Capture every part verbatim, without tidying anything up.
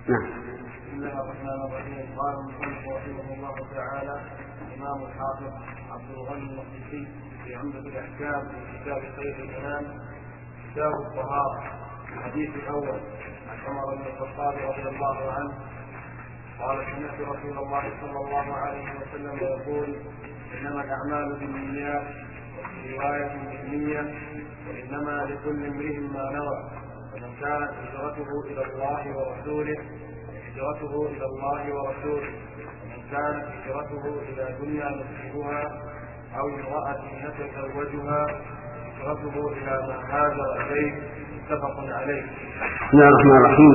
نعم. بسم الله الرحمن الرحيم. قال المصنف رحمه الله تعالى الإمام الحافظ عبد الغني المقدسي في عمدة الأحكام في كتاب خير الأنام كتاب الطهارة. الحديث الأول عن عمر بن الخطاب رضي الله عنه قال سمعت رسول الله صلى الله عليه وسلم يقول إنما الأعمال بالنيات وفي رواية بالنية وإنما لكل امرئ ما نوى فمن كانت هجرته إلى الله ورسوله هجرته إلى الله ورسوله ومن كانت هجرته إلى دنيا يصيبها أو امرأة يتزوجها هجرته إلى ما هاجر إليه متفق عليه. بسم الله الرحمن الرحيم.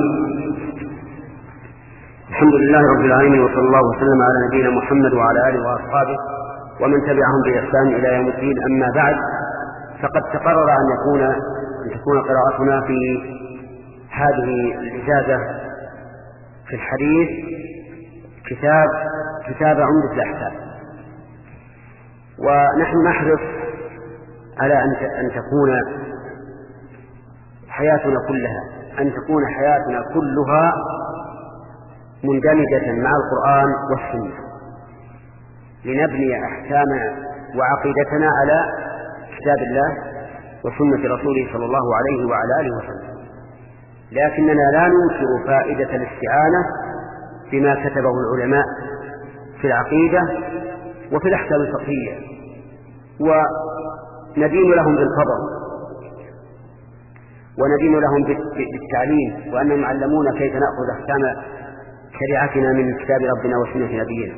الحمد لله رب العالمين وصلى الله وسلم على نبينا محمد وعلى آله وأصحابه ومن تبعهم بإحسان إلى يوم الدين. أما بعد، فقد تقرر أن يكون أن تكون قراءتنا في هذه الإجازة في الحديث كتاب كتاب عمدة الأحكام، ونحن نحرص على أن تكون حياتنا كلها أن تكون حياتنا كلها مندمجة مع القرآن والسنة، لنبني أحكامنا وعقيدتنا على كتاب الله وسنة رسوله صلى الله عليه وعلى آله وسلم. لكننا لا ننكر فائدة الاستعانة بما كتبه العلماء في العقيدة وفي الأحكام الفقهية، وندين لهم بالفضل وندين لهم بالتعليم، وأنهم علمونا كيف نأخذ أحكام شريعتنا من كتاب ربنا وسنة نبينا.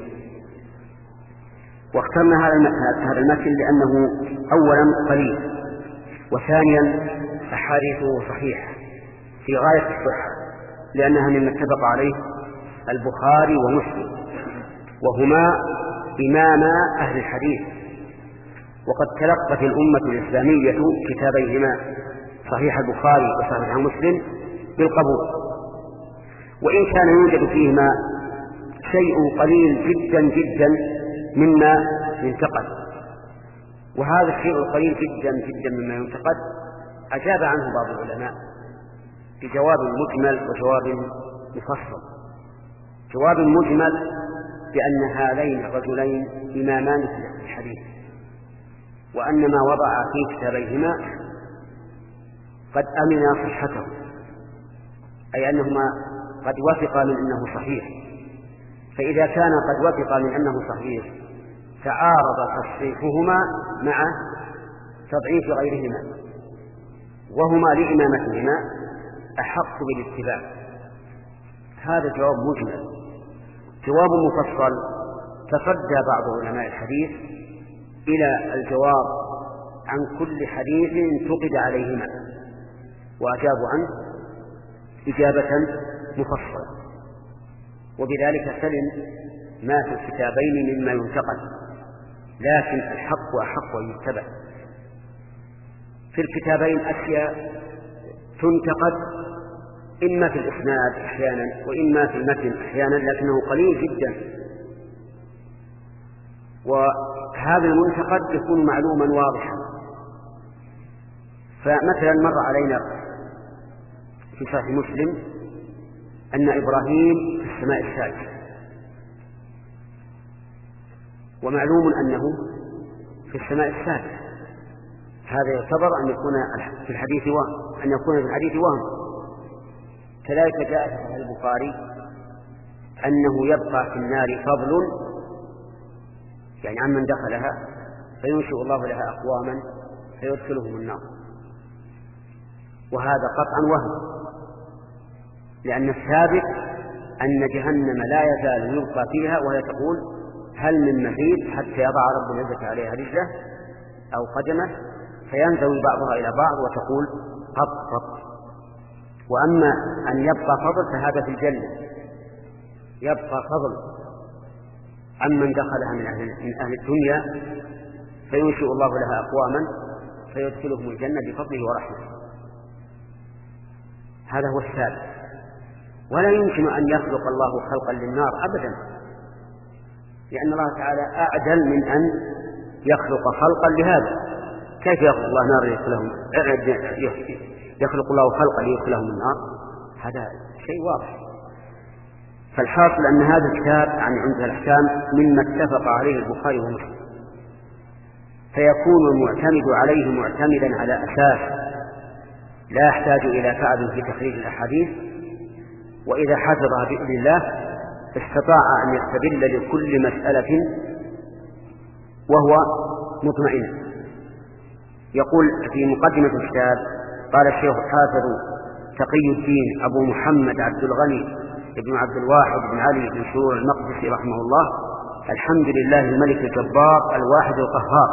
واخترنا هذا المثل لأنه أولا قليل، وثانيا أحاديثه صحيحة في غاية الصحة، لأنها مما اتفق عليه البخاري ومسلم، وهما إماما أهل الحديث، وقد تلقت الأمة الإسلامية كتابيهما صحيح البخاري وصحيح مسلم بالقبول، وإن كان يوجد فيهما شيء قليل جدا جدا مما ينتقد، وهذا الشيء القليل جدا جدا مما ينتقد أجاب عنه بعض العلماء بجواب مجمل وجواب مفصل. جواب مجمل بأن هذين الرجلين إمامان في الحديث، وأن ما وضع في كتابيهما قد أمن صحته، أي أنهما قد وثق من أنه صحيح. فإذا كان قد وثق من أنه صحيح تعارض تصحيحهما مع تضعيف غيرهما، وهما لإمامتهما أحق بالاتباع. هذا جواب مجمل. جواب مفصل تصدى بعض علماء الحديث إلى الجواب عن كل حديث انتقد عليهما، وأجابوا عنه إجابة مفصلة، وبذلك سلم ما في الكتابين مما ينتقد، لكن الحق أحق أن يتبع. في الكتابين أشياء تنتقد إما في الإسناد أحيانا وإما في المتن أحيانا، لكنه قليل جدا، وهذا المنتقد يكون معلوما واضحا. فمثلا مر علينا في صحيح مسلم أن إبراهيم في السماء السادسة، ومعلوم أنه في السماء السادسة، هذا يعتبر أن يكون في الحديث وهم أن يكون في الحديث وهم. كذلك جاء في صحيح البخاري أنه يبقى في النار فضل، يعني عمن دخلها، فينشئ الله لها أقواما فيدخلهم النار، وهذا قطعا وهم، لأن الثابت أن جهنم لا يزال يبقى فيها وهي تقول هل من مزيد، حتى يضع رب العزة عليها رجله أو قدمه فينزوي بعضها إلى بعض وتقول قط قط. وأما أن يبقى فضل فهذا في الجنة، يبقى فضل عمن دخلها من أهل, من أهل الدنيا، فينشئ الله لها أقواما فيدخلهم الجنة بفضله ورحمته. هذا هو الثالث. ولا يمكن أن يخلق الله خلقا للنار أبدا، لأن الله تعالى أعدل من أن يخلق خلقا لهذا. كيف يخلق الله نار ليدخلهم يخلق الله خلقا ليدخلهم النار؟ هذا شيء واضح. فالحاصل أن هذا الكتاب عن عمدة الأحكام مما اتفق عليه البخاري ومسلم، فيكون المعتمد عليه معتمدا على أساس لا يحتاج إلى تعب في تخريج الأحاديث، وإذا حفظها بإذن الله استطاع أن يستدل لكل مسألة وهو مطمئن. يقول في مقدمة الكتاب: قال الشيخ الحافظ تقي الدين أبو محمد عبد الغني ابن عبد الواحد بن علي بن شرور المقدسي رحمه الله: الحمد لله الملك الجبار الواحد القهار.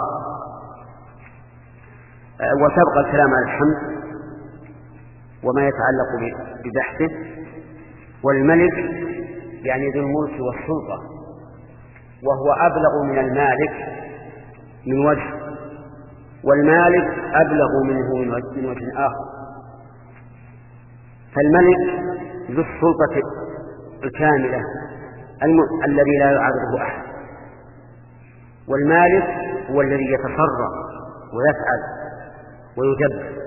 وسبق الكلام على الحمد وما يتعلق ببحثه. والملك يعني ذو الملك والسلطة، وهو أبلغ من المالك من وجه، والمالك أبلغ منه من وجه آخر. فالملك ذو السلطة الكاملة الذي لا يعارضه أحد، والمالك هو الذي يتصرف ويفعل ويدبر.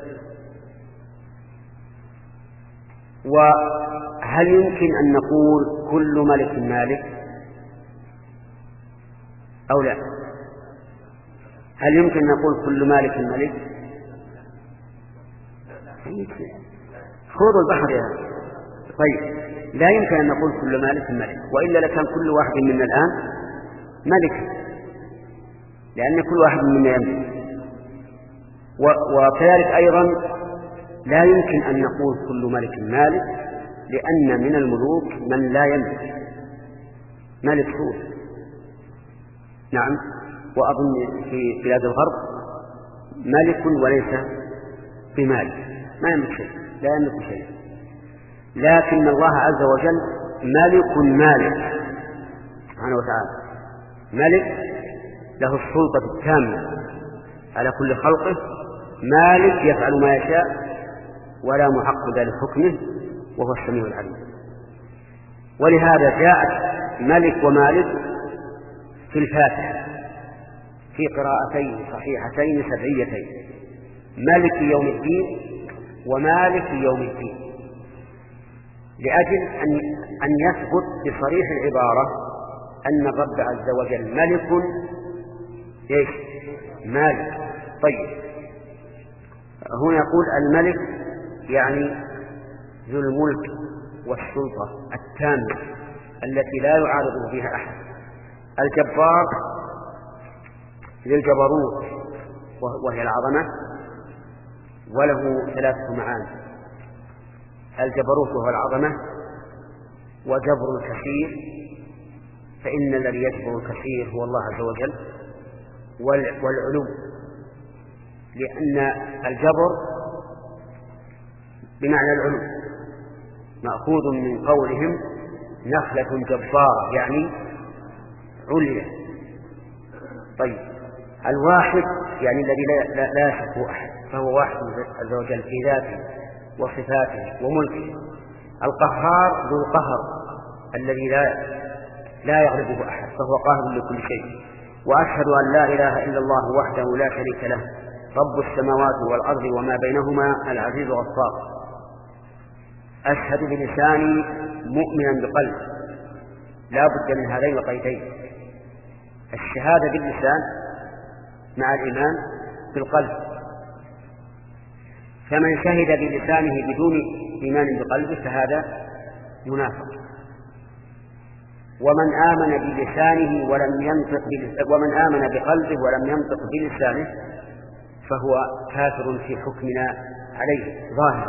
وهل يمكن أن نقول كل ملك مالك أو لا؟ هل يمكن أن نقول كل مالك ملك؟ خوض البحر يا هذا. طيب، لا يمكن أن نقول كل مالك ملك، وإلا لكان كل واحد منا الآن ملك، لأن كل واحد منا يملك. وكذلك أيضا لا يمكن أن نقول كل ملك مالك، لأن من الملوك من لا يملك، ملك سود. نعم، وأظن في بلاد الغرب ملك وليس بمالك، ما يملك شيء، لا يملك شيء. لكن الله عز وجل ملك مالك سبحانه وتعالى، ملك له السلطة التامة على كل خلقه، مالك يفعل ما يشاء ولا محقق لحكمه، وهو السميع العليم. ولهذا جاءت ملك ومالك في الفاتحة في قراءتين صحيحتين سبعيتين: مالك يوم الدين ومالك يوم الدين، لأجل أن أن يثبت بصريح العبارة أن الرب عز وجل ملك إيش؟ مالك. طيب، هنا يقول الملك يعني ذو الملك والسلطة التامة التي لا يعارضه فيها أحد. الجبار للجبروت وهي العظمة، وله ثلاثة معاني: الجبروت وهو العظمة، وجبر الكثير فإن الذي يجبر الكثير هو الله عز وجل، والعلو، لأن الجبر بمعنى العلو مأخوذ من قولهم نخلة جبارة يعني عليا. طيب، الواحد يعني الذي لا, لا, لا يشبه أحد، فهو واحد عز وجل في ذاته وصفاته وملكه. القهار ذو القهر الذي لا لا يغلبه أحد، فهو قاهر لكل شيء. وأشهد أن لا إله إلا الله وحده لا شريك له، رب السماوات والأرض وما بينهما، العزيز الغفار. أشهد بلساني مؤمنا بقلب، لا بد من هذين القيدين: الشهادة باللسان مع الإيمان بالقلب. فمن شهد بلسانه بدون إيمان بقلبه فهذا منافق، ومن آمن بلسانه ولم ينطق ومن آمن بقلبه ولم ينطق بلسانه فهو كافر في حكمنا عليه ظاهرا.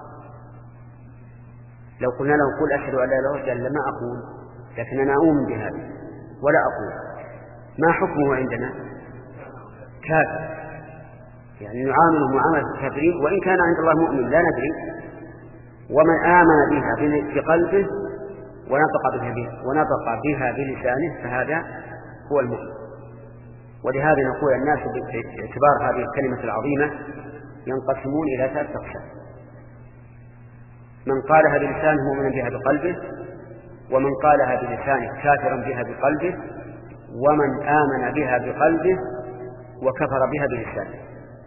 لو قلنا له قل أشهد أن لا إله إلا الله لما أقول، لكن أنا أؤمن بهذا ولا أقول، ما حكمه عندنا؟ كافر، يعني نعامله معاملة الكافرين، وإن كان عند الله مؤمن لا ندري. ومن آمن بها بقلبه ونطق بها ونطق بها بلسانه فهذا هو المؤمن. ولهذا نقول الناس باعتبار هذه الكلمة العظيمة ينقسمون إلى ثلاثة أقسام: من قالها بلسانه مؤمنا بها بقلبه، ومن قالها بلسانه كافرا بها بقلبه، ومن آمن بها بقلبه وكفر بها بلسانه.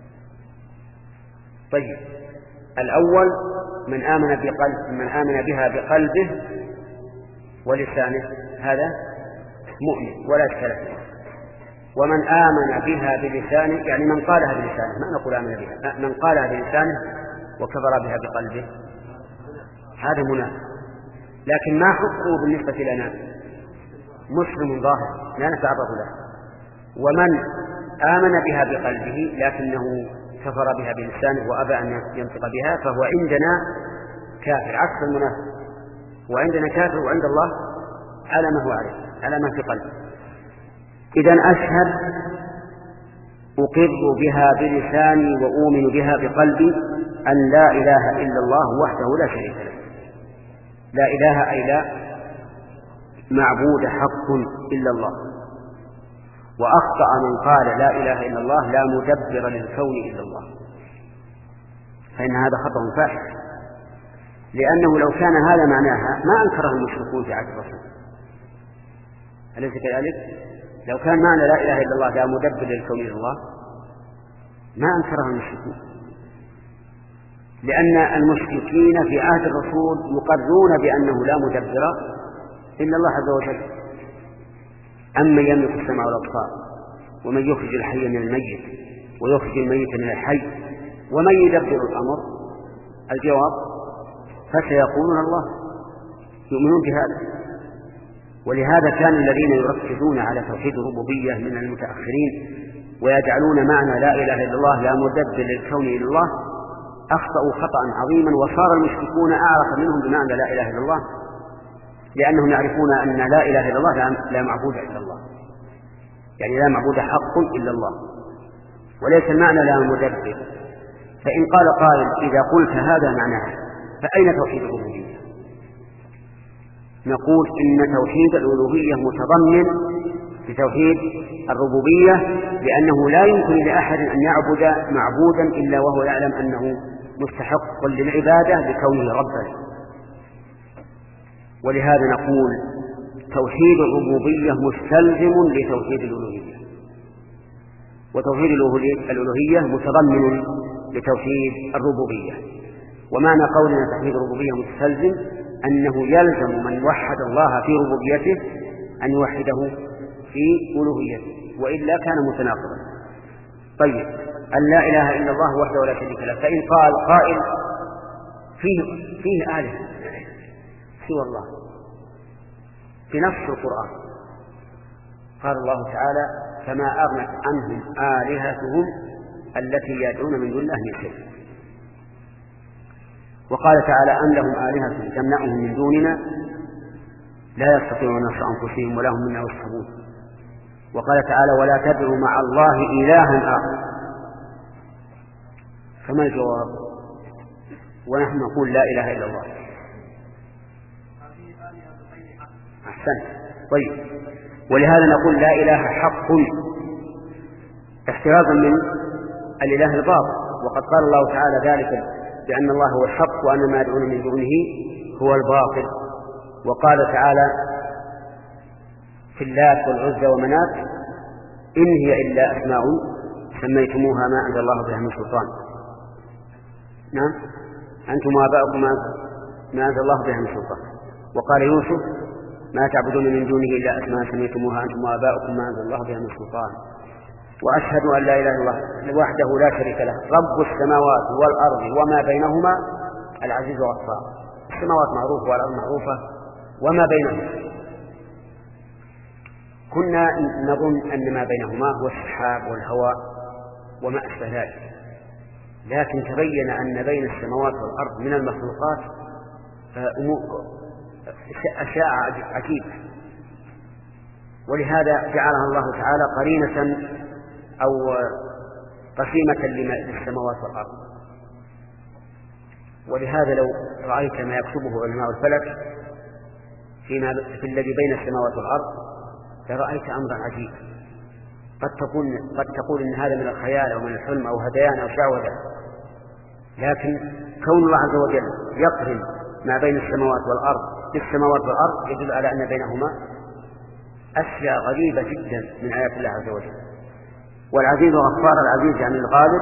طيب، الأول من آمن بقلب من آمن بها بقلبه ولسانه هذا مؤمن ولا إشكال فيه. ومن آمن بها بلسانه يعني من قالها بلسانه، ما نقول آمن بها، من قالها بلسانه وكفر بها بقلبه هذا منافق. لكن ما حكمه بالنسبة لنا؟ مسلم ظاهر لا نتعرض له. ومن آمن بها بقلبه لكنه كفر بها بلسانه وأبى أن ينطق بها فهو عندنا كافر عكس المنافق. وعندنا كافر وعند الله على ما هو عليه، على ما في قلبه. إذن أشهد أقر بها بلساني وأؤمن بها بقلبي أن لا إله إلا الله وحده لا شريك له. لا إله أي لا معبود حق إلا الله. وأخطأ من قال لا إله إلا الله لا مدبر للكون إلا الله، فإن هذا خطأ فاحش، لأنه لو كان هذا معناها ما أنكره المشركون في عهد الرسول، أليس كذلك؟ لو كان معنى لا إله إلا الله لا مدبر للكون إلا الله ما أنكره المشركون، لأن المشركين في عهد الرسول يقرون بأنه لا مدبر إلا الله عز وجل. أما يملك السمع والأبصار ومن يخرج الحي من الميت ويخرج الميت من الحي ومن يدبر الأمر، الجواب فسيقولون الله، يؤمنون بهذا. ولهذا كان الذين يركزون على توحيد الربوبية من المتأخرين ويجعلون معنى لا إله إلا الله لا مدبر للكون إلا الله أخطأوا خطأ عظيما، وصار المشركون أعرف منهم بمعنى لا إله إلا الله، لأنهم يعرفون أن لا إله إلا الله لا معبود إلا الله، يعني لا معبود حق إلا الله، وليس المعنى لا مدبر. فإن قال قائل إذا قلت هذا معناه فأين توحيد الربوبية؟ نقول إن توحيد الألوهية متضمن لتوحيد الربوبية، لأنه لا يمكن لأحد أن يعبد معبودا إلا وهو يعلم أنه مستحق للعبادة بكونه ربا. ولهذا نقول توحيد الربوبية مستلزم لتوحيد الألوهية، وتوحيد الألوهية متضمن لتوحيد الربوبية. ومعنى قولنا توحيد الربوبية مستلزم أنه يلزم من وحد الله في ربوبيته أن يوحده في ألوهيته، وإلا كان متناقضا. طيب، أن لا إله إلا الله وحده ولا شريك له. فإن قال قائل فيه, فيه آلهة سوى الله في نفس القرآن، قال الله تعالى فما أغنت عنهم آلهتهم التي يدعون من دون الله من شيء. وقال تعالى أم لهم آلهة تمنعهم من دوننا لا يستطيعون نصر أنفسهم ولا هم منا يصحبون. وقال تعالى ولا تدعوا مع الله إلها آخر. فما الجواب؟ ونحن نقول لا إله إلا الله. أحسن. طيب، ولهذا نقول لا إله حق احترازا من الإله الباطل. وقد قال الله تعالى ذلك بأن الله هو الحق وأن ما يدعون من دونه هو الباطل. وقال تعالى في اللات والعزى ومنات إن هي إلا أسماء سميتموها ما أنزل الله بها من سلطان. نعم، أنتم وآباؤكم ما أنزل الله بها من سلطان. وقال يوسف ما تعبدون من دونه إلا أسماء سميتموها أنتم وآباؤكم ما أنزل الله بها من سلطان. وأشهد أن لا إله إلا الله وحده لا شريك له رب السماوات والأرض وما بينهما العزيز الغفار. السماوات معروفة والأرض معروفة وما بينهما كنا نظن أن ما بينهما هو السحاب والهواء وما أشبه ذلك، لكن تبين أن بين السماوات والأرض من المخلوقات أشياء عجيبة، ولهذا جعلها الله تعالى قرينة أو قسيمة للسماوات والأرض. ولهذا لو رأيت ما يكتبه علماء الفلك فيما في الذي بين السماوات والأرض لرأيت أمرا عجيبا. قد تقول قد تقول إن هذا من الخيال أو من الحلم أو هذيان أو شعوذة، لكن كون الله عز وجل يقرن ما بين السماوات والأرض بالسماوات والأرض يدل على أن بينهما أشياء غريبة جدا من آيات الله عز وجل. والعزيز غفار، العزيز يعني الغالب،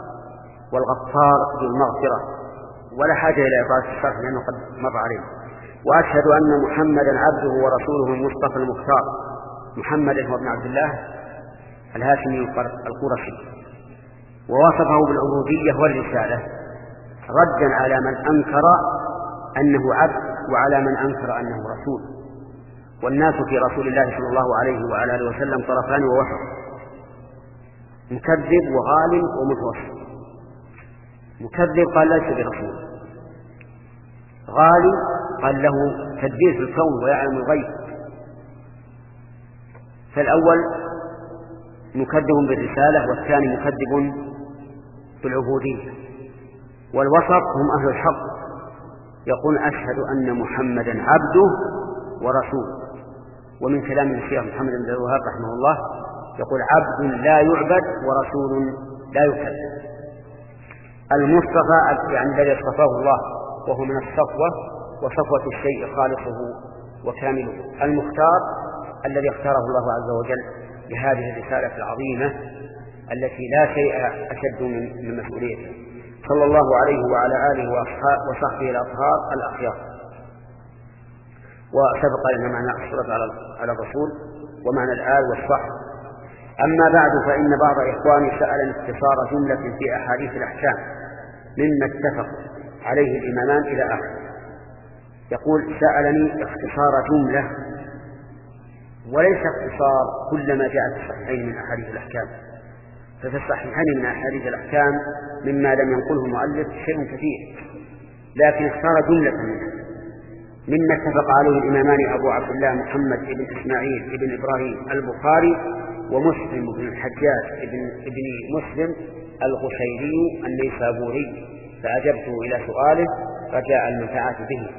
والغفار ذو المغفرة، ولا حاجة إلى إطالة الشرح لأنه قد مر عليه. وأشهد أن محمدا عبده ورسوله المصطفى المختار. محمد هو ابن عبد الله الهاشمي القرشي، ووصفه بالعبودية والرسالة ردا على من أنكر أنه عبد وعلى من أنكر أنه رسول. والناس في رسول الله صلى الله عليه وعلى آله وسلم طرفان ووسط، مكذب وغالب ومتوسط. مكذب قال ليس برسول، غالب قال له تدبير في الكون ويعلم الغيب. فالأول مكذب بالرسالة والثاني مكذب بالعبودية. والوسط هم أهل الحق، يقول أشهد أن محمدا عبده ورسوله. ومن كلام الشيخ محمد بن الوهاب رحمه الله يقول عبد لا يعبد ورسول لا يكذب. المصطفى يعني الذي اصطفاه الله وهو من الصفوة، وصفوة الشيء خالصه وكامله. المختار الذي اختاره الله عز وجل لهذه الرسالة العظيمة التي لا شيء أشد من مسؤوليته، صلى الله عليه وعلى آله وصحبه الأطهار الأخيار. وسبق لنا معنى الصلاة على الرسول ومعنى الآل والصحب. أما بعد، فإن بعض إخواني سأل اختصار جملة في أحاديث الأحكام مما اتفق عليه الإمامان إلى آخر. يقول سألني اختصار جملة وليس اختصار كل ما جاء في الصحيحين من أحاديث الأحكام. ففي الصحيحين من أحاديث الأحكام مما لم ينقله المؤلف شيء كثير، لكن اختار جملة منها مما اتفق عليه الإمامان أبو عبد الله محمد بن إسماعيل بن إبراهيم البخاري ومسلم بن الحجاج بن ابن مسلم القشيري النيسابوري، فأجبته إلى سؤاله رجاء المنفعة به.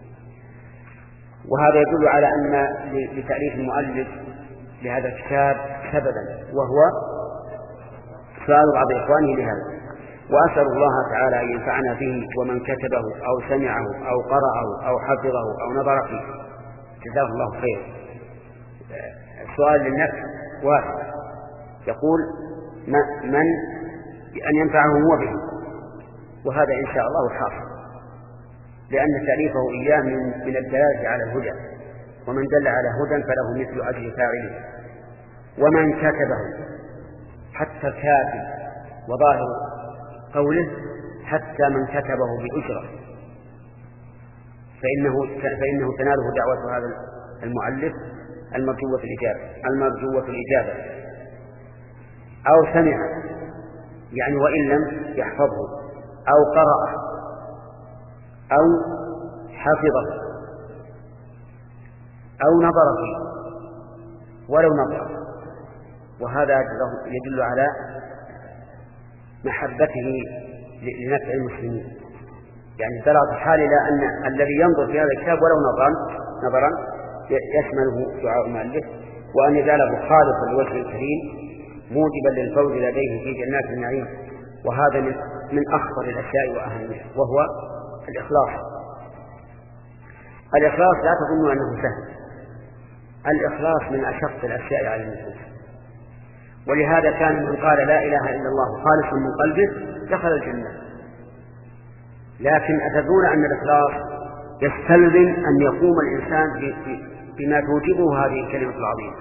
وهذا يدل على أن لتأليف المؤلف لهذا الكتاب سببا، وهو سؤال بعض إخوانه لهذا. وأسأل الله تعالى أن ينفعنا به ومن كتبه أو سمعه أو قرأه أو حفظه أو نظر فيه، جزاه الله خيرا. السؤال للنفس واسع، يقول من أن ينفعه هو به، وهذا إن شاء الله حاصل، لأن تأليفه إياه من, من الدلالة على الهدى، ومن دل على هدى فله مثل أجر فاعله. ومن كتبه حتى الكاتب وظاهر قوله حتى من كتبه بأجرة فإنه, فإنه تناله دعوة هذا المؤلف المرجوة الإجابة المرجوة الإجابة أو سمع يعني وإن لم يحفظه، أو قرأ أو حفظه أو نظر فيه ولو نظر. وهذا يدل على محبته لنفع المسلمين، يعني درجة حال إلى أن الذي ينظر في هذا الكتاب ولو نظرا نظرا يشمله دعاء المؤلف، وأن يجعله خالصا لوجه الكريم موجبا للفوز لديه في جنات النعيم. وهذا من, من أخطر الأشياء وأهمها، وهو الإخلاص. الإخلاص لا تظنوا أنه سهل، الإخلاص من أشق الأشياء على النفوس. ولهذا كان من قال لا إله إلا الله خالصا من قلبه دخل الجنة. لكن أتدرون أن الإخلاص يستلزم أن يقوم الإنسان بما توجبه هذه الكلمة العظيمة.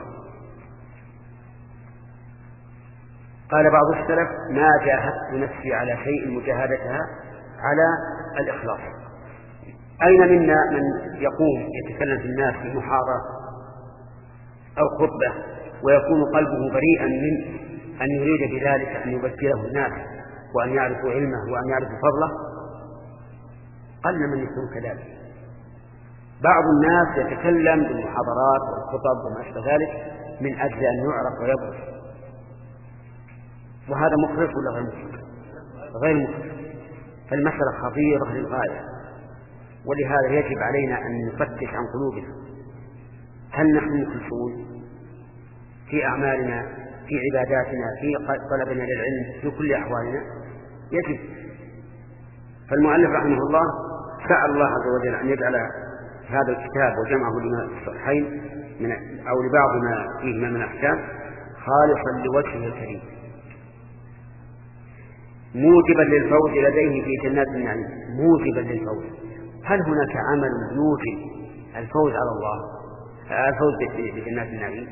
قال بعض السلف ما جاهدت نفسي على شيء مجاهدتها على الإخلاص. أين منا من يقوم يتكلم في الناس في محاضرة أو خطبة ويكون قلبه بريئا من أن يريد بذلك أن يبكره الناس وأن يعرفوا علمه وأن يعرفوا فضله؟ قل من يكون كذلك. بعض الناس يتكلم بالمحاضرات والخطب وما أشبه ذلك من أجل أن يعرف ويبرز، وهذا مخلص ولا غير مخلص؟ غير مخلص. فالمسألة خطيرة للغاية، ولهذا يجب علينا أن نفتش عن قلوبنا، هل نحن مخلصون في أعمالنا، في عباداتنا، في طلبنا للعلم، في كل أحوالنا؟ يجب. فالمؤلف رحمه الله سأل الله عز وجل أن يجعل هذا الكتاب وجمعه لما في الصحيحين من أو لبعض ما فيه من الأحكام خالصا لوجهه الكريم موجبا للفوز لديه في جنات النعيم. موجبا للفوز، هل هناك عمل يوجب الفوز على الله، الفوز بجنات النعيم؟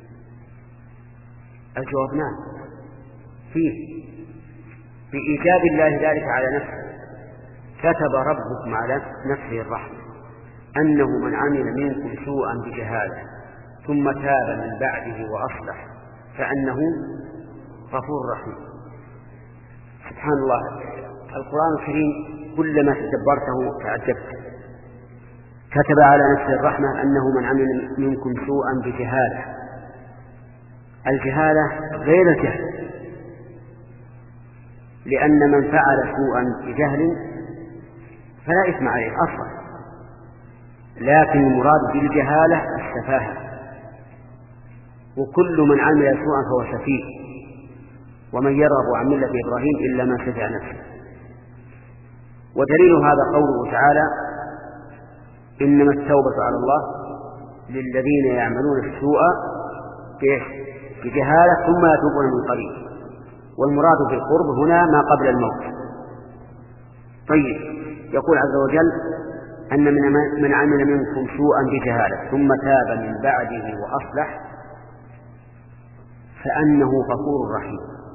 الجواب نعم، فيه بإيجاب الله ذلك على نفسه. كتب ربكم على نفسه الرحمة أنه من عمل منكم سوءا بجهالة ثم تاب من بعده وأصلح فأنه غفور رحيم. سبحان الله، القرآن الكريم كلما تدبرته تعجبت. كتب على نفسه الرحمة أنه من عمل منكم سوءا بجهالة. الجهالة غير الجهل، لأن من فعل سوءا بجهل فلا إثم عليه أصلا، لكن المراد بالجهالة السفاهة، وكل من عمل سوءا فهو سفيه، ومن يرغب عن ملة إبراهيم إلا من سفه نفسه. ودليل هذا قوله تعالى: إنما التوبة على الله للذين يعملون السوء بجهالة ثم يتوبون من قريب. والمراد بالقرب هنا ما قبل الموت. طيب، يقول عز وجل أن من عمل منكم سوءا بجهالة ثم تاب من بعده وأصلح فأنه غفور رحيم.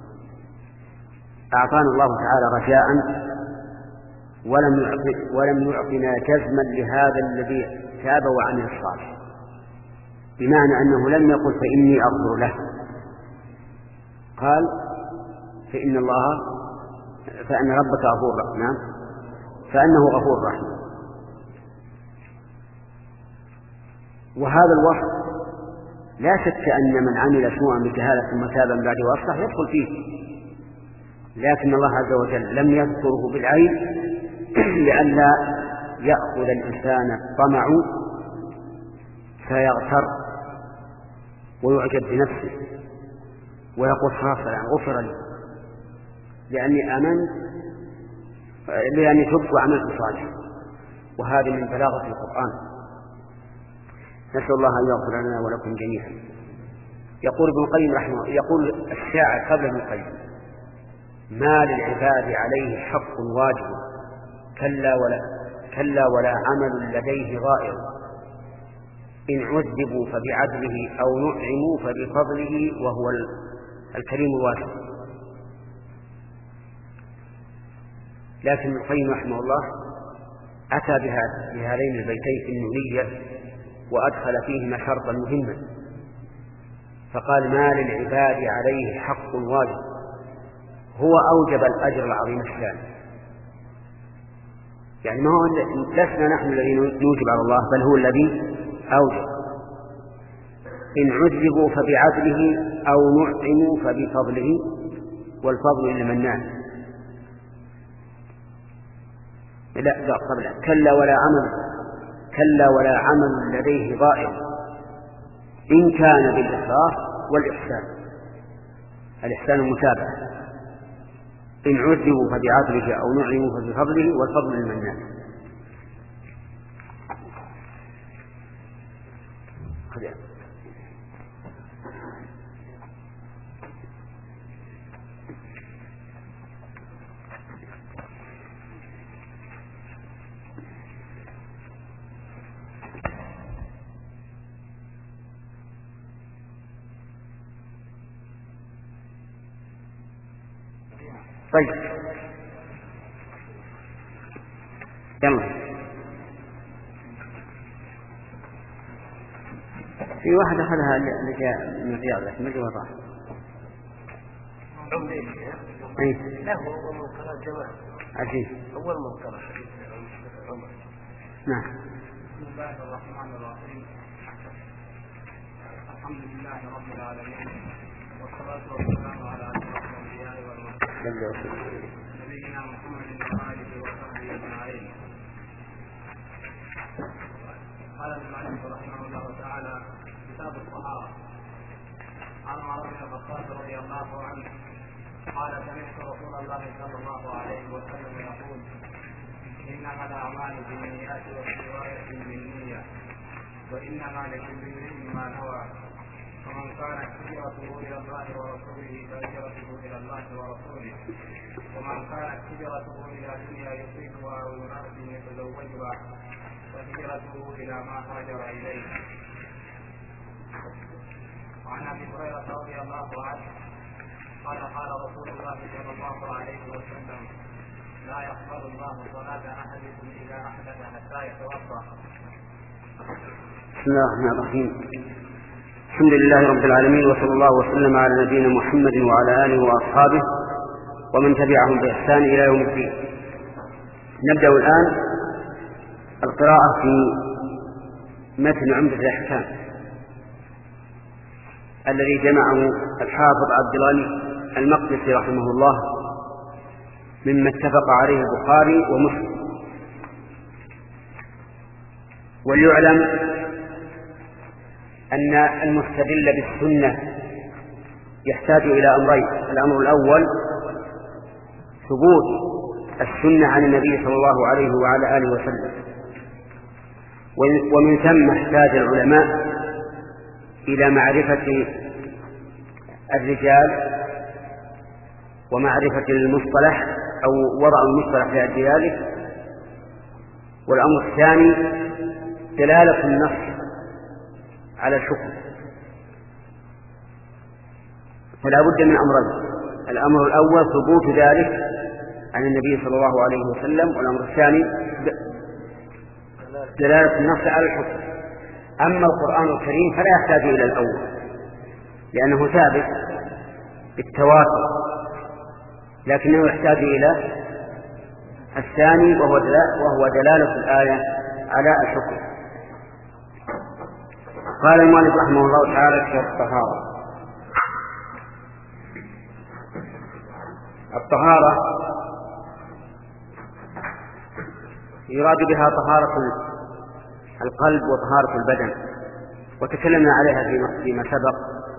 أعطانا الله تعالى رجاء ولم يعطي ولم يعطنا جزما لهذا الذي تاب وعمل الصالح، بمعنى أنه لم يقل فإني أغفر له، قال فإن الله فإن ربك غفور رحيم، فأنه غفور رحيم. وهذا الوصف لا شك أن من عمل سوءا بجهالة ثم تاب من بعده وأصلح يدخل فيه، لكن الله عز وجل لم يذكره بالعين لئلا يأخذ الإنسان الطمع فيغتر ويعجب بنفسه ويقول خلاص يعني غفر لي لأني آمنت لأني تبت وعملت صالحا. وهذه من بلاغة القرآن. نسأل الله أن يغفر لنا ولكم جميعا. يقول ابن القيم رحمه الله، يقول الشاعر قبل ابن القيم: ما للعباد عليه حق واجب كلا ولا, كلا ولا عمل لديه ضائع، إن عذبوا فبعدله أو نعموا فبفضله وهو الكريم الواسع. لكن ابن القيم رحمه الله أتى بهذين البيتين في النونية وأدخل فيهما شرطا مهما، فقال: ما للعباد عليه حق واجب، هو أوجب الأجر العظيم الثاني. يعني ما هو لسنا نحن الذين نوجب على الله، بل هو الذي أوجب. إن عذبوا فبعدله أو نعموا فبفضله والفضل للمنان. لا لا قبل كلا ولا عمل كلا ولا عمل لديه ضائع إن كان بالإخلاص والإحسان، الإحسان المتابعة. إن عذبوا فبعدله أو نعموا فبفضله والفضل للمنان. طيب يلا، في واحد أخذها اللي جاء من الرياض لكن ما جاء وضعها. أي له أول من قرأ جماعة عجيب أول من قرأ حديث عمر. نعم. بسم الله الرحمن الرحيم. الحمد لله رب العالمين، والصلاة والسلام على أشرف الأنبياء والمرسلين نبينا محمد وآله وصحبه أجمعين. قال المؤلف رحمه الله تعالى: كتاب الطهارة. عن عمر بن الخطاب رضي الله عنه قال: سمعت رسول الله صلى الله عليه وسلم يقول: إنما الأعمال بالنيات وفي رواية بالنية وإنما لكل امرئ ما نوى، ومن كانت هجرته إلى الله ورسوله فهجرته إلى الله ورسوله، ومن كانت هجرته إلى دنيا يصيبها أو امرأة يتزوجها ويتبع وهجرته إلى ما هاجر إليه. وعن أبي هريرة رضي الله عنه قال قال رسول الله صلى الله عليه وسلم لا يقبل الله صلاة أحدكم إذا أحدث حتى يتوضأ. بسم الله الرحمن الرحيم. الحمد لله رب العالمين، وصلى الله وسلم على نبينا محمد وعلى آله وأصحابه ومن تبعهم بإحسان إلى يوم الدين. نبدأ الآن القراءة في متن عمدة الأحكام الذي جمعه الحافظ عبد الغني المقدسي رحمه الله مما اتفق عليه البخاري ومسلم. وليعلم أن المستدل بالسنة يحتاج إلى أمرين: الأمر الأول ثبوت السنة عن النبي صلى الله عليه وعلى آله وسلم، ومن ثم احتاج العلماء إلى معرفة الرجال ومعرفة المصطلح أو وضع المصطلح لأجل ذلك. والأمر الثاني دلالة النص على الحكم، فلا بد من أمرين: الأمر الأول ثبوت ذلك عن النبي صلى الله عليه وسلم، والأمر الثاني دلالة النص على الحكم. أما القرآن الكريم فلا يحتاج إلى الأول لأنه ثابت بالتواتر، لكنه يحتاج إلى الثاني وهو وهو دلالة الآية على الحكم. قال المؤلف رحمه الله تعالى في الطهارة. الطهارة يراد بها طهارة القلب وطهارة البدن، وتكلمنا عليها فيما سبق.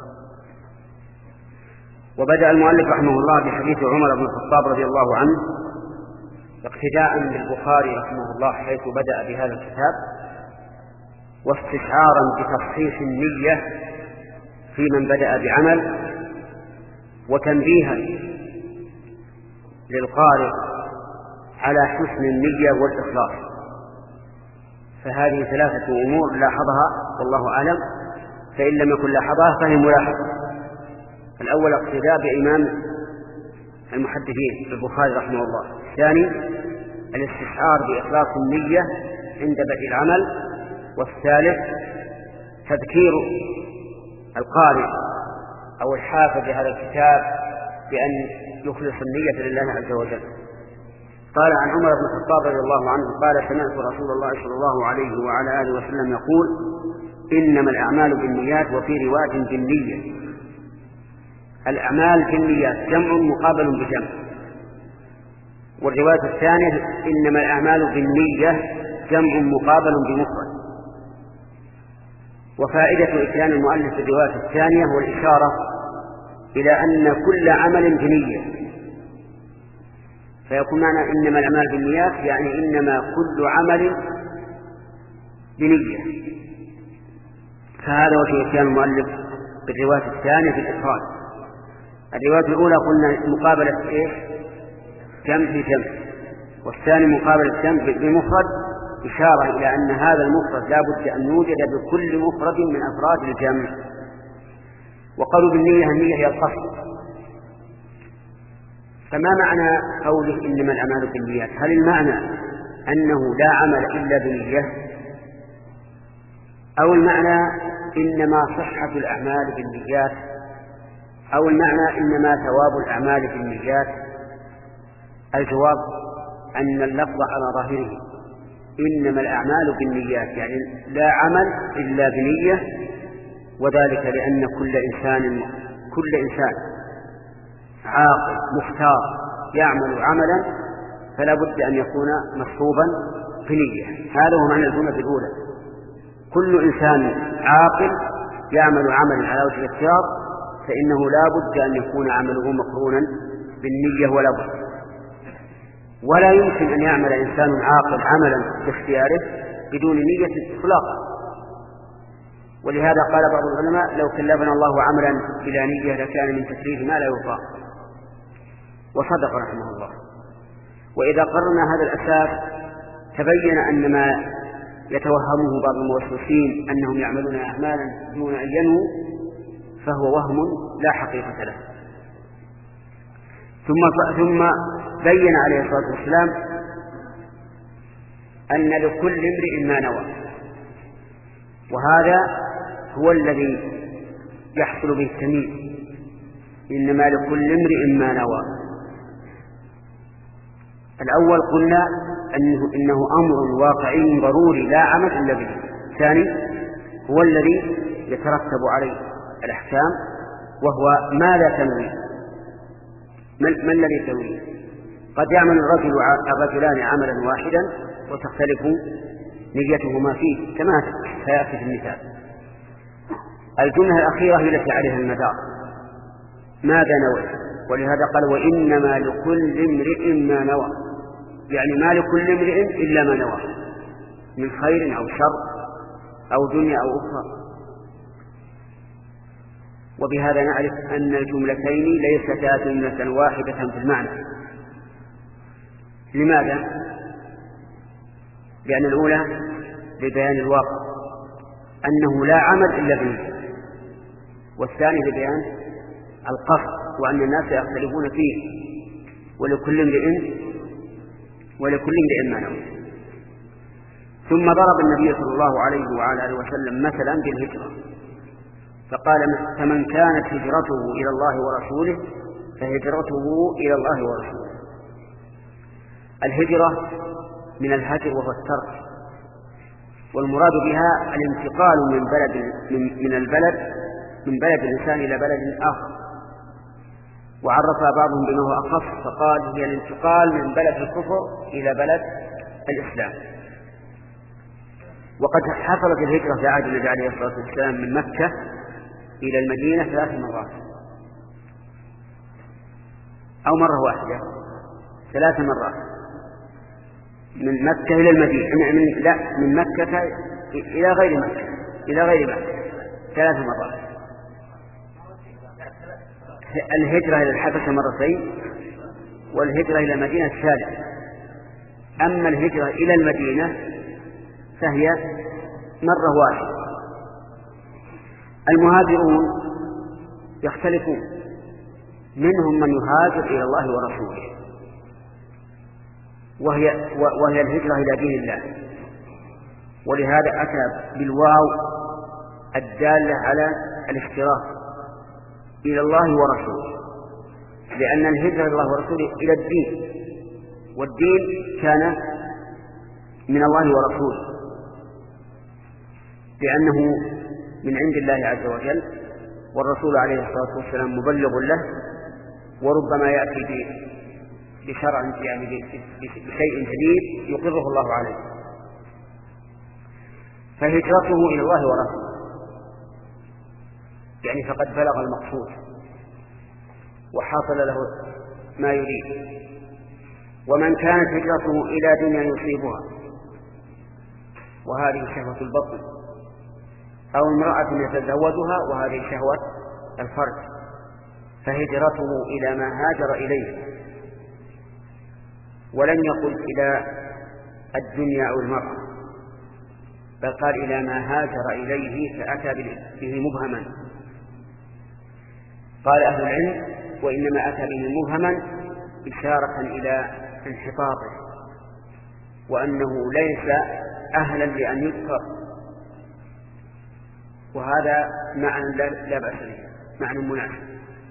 وبدأ المؤلف رحمه الله بحديث عمر بن الخطاب رضي الله عنه اقتداء بالبخاري رحمه الله حيث بدأ بهذا الكتاب، واستشعارا بتصحيح النية في من بدأ بعمل، وتنبيها للقارئ على حسن النية والإخلاص. فهذه ثلاثة أمور لاحظها والله أعلم، فإن لم يكن لاحظها فهي ملاحظة. الأول اقتداء بإمام المحدثين البخاري رحمه الله. الثاني الاستشعار بإخلاص النية عند بدء العمل. والثالث تذكير القارئ أو الحافظ لهذا الكتاب بأن يخلص النية لله عز وجل. قال عن عمر بن الخطاب رضي الله عنه قال: سمعت رسول الله صلى الله عليه وعلى آله وسلم يقول: إنما الأعمال بالنيات، وفي رواية بالنية. الأعمال بالنيات جمع مقابل بجمع. والرواية الثانية إنما الأعمال بالنية جمع مقابل بمفرد. وفائدة إتيان المؤلف بالرواية الثانية هو الإشارة إلى أن كل عمل بنية، فيكون معنى إنما الأعمال بالنيات يعني إنما كل عمل بنية. فهذا وجه إتيان المؤلف بالرواية الثانية في الإفراد. الرواية الأولى قلنا مقابلة إيش؟ جمع في جمع، والثاني مقابلة جمع بمفرد، إشارة إلى أن هذا المفرد لا بد أن يوجد بكل مفرد من أفراد الجمع. وقالوا بالنية النية هي القصد. فما معنى قوله إنما الأعمال بالنيات؟ هل المعنى أنه لا عمل إلا بنية، أو المعنى إنما صحة الأعمال بالنيات، أو المعنى إنما ثواب الأعمال بالنيات؟ الجواب أن اللفظ على ظاهره إنما الأعمال بالنيات يعني لا عمل إلا بنية، وذلك لأن كل إنسان كل إنسان عاقل مختار يعمل عملا فلا بد أن يكون مصحوبا بنية. هذا هو معنى الجملة الأولى: كل إنسان عاقل يعمل عملا على وجه الاختيار فإنه لا بد أن يكون عمله مقرونا بالنية، ولا بد. ولا يمكن أن يعمل إنسان عاقل عملا باختياره بدون نية إطلاقا. ولهذا قال بعض العلماء: لو كلفنا الله عملا بلا نية لكان من تكليف ما لا يطاق. وصدق رحمه الله. وإذا قررنا هذا الأساس تبين أن ما يتوهمه بعض الموسوسين أنهم يعملون أعمالا دون أن ينووا فهو وهم لا حقيقة له. ثم ثم بين عليه الصلاة والسلام أن لكل امرئ ما نوى، وهذا هو الذي يحصل به التمييز، إنما لكل امرئ ما نوى. الأول قلنا أنه إنه أمر واقعي ضروري لا عمل إلا به. الثاني هو الذي يترتب عليه الأحكام، وهو ماذا تنوي، ما الذي تنوي. قد يعمل الرجل الرجلان عملا واحدا وتختلف نيتهما فيه كما سيأتي في المثال. الجملة الأخيرة هي التي عليها المدار، ماذا نوى، ولهذا قال وإنما لكل امرئ ما نوى، يعني ما لكل امرئ إلا ما نوى من خير أو شر أو دنيا أو أخرى. وبهذا نعرف أن الجملتين ليستا جملة واحدة في المعنى. لماذا؟ لأن الأولى لبيان الواقع أنه لا عمل إلا به، والثاني لبيان القصد وأن الناس يختلفون فيه، ولكل امرئ ولكل امرئ ما نوى. ثم ضرب النبي صلى الله عليه وعلى آله وسلم مثلا بالهجرة فقال فمن كانت هجرته إلى الله ورسوله فهجرته إلى الله ورسوله. الهجرة من الهجر وهو الترك، والمراد بها الانتقال من بلد من, من البلد من بلد الإنسان إلى بلد آخر، وعرفها بعضهم بما هو أخص فقال هي الانتقال من بلد الكفر إلى بلد الإسلام. وقد حصلت الهجرة في عهد النبي عليه الصلاة والسلام من مكة إلى المدينة ثلاث مرات أو مرة واحدة، ثلاث مرات من مكة إلى المدينة من لا من مكة إلى غير مكة إلى غير مكة ثلاث مرات. الهجرة إلى الحبشة مرتين، والهجرة إلى المدينة الثالثة. أما الهجرة إلى المدينة فهي مرة واحدة. المهاجرون يختلفون، منهم من يهاجر إلى الله ورسوله وهي, وهي الهجرة إلى دين الله، ولهذا أتى بالواو الدالة على الاشتراك إلى الله ورسوله، لأن الهجرة إلى الله ورسوله إلى الدين، والدين كان من الله ورسوله لأنه من عند الله عز وجل، والرسول عليه الصلاة والسلام مبلغ له، وربما يأتي بشرع يعني بشيء جديد يقره الله عليه. فهجرته إلى الله ورسوله يعني فقد بلغ المقصود وحصل له ما يريد. ومن كانت هجرته إلى دنيا يصيبها وهذه شهوة البطن، أو امرأة يتزوجها وهذه شهوة الفرج، فهجرته إلى ما هاجر إليه، ولم يقل إلى الدنيا أو المرأة، بل قال إلى ما هاجر إليه فأتى به مبهما. قال أهل العلم وإنما أتى به مبهما إشارة إلى انحطاطه وأنه ليس أهلا لأن يذكر، وهذا معنى لا بأس به، معنى مناسب.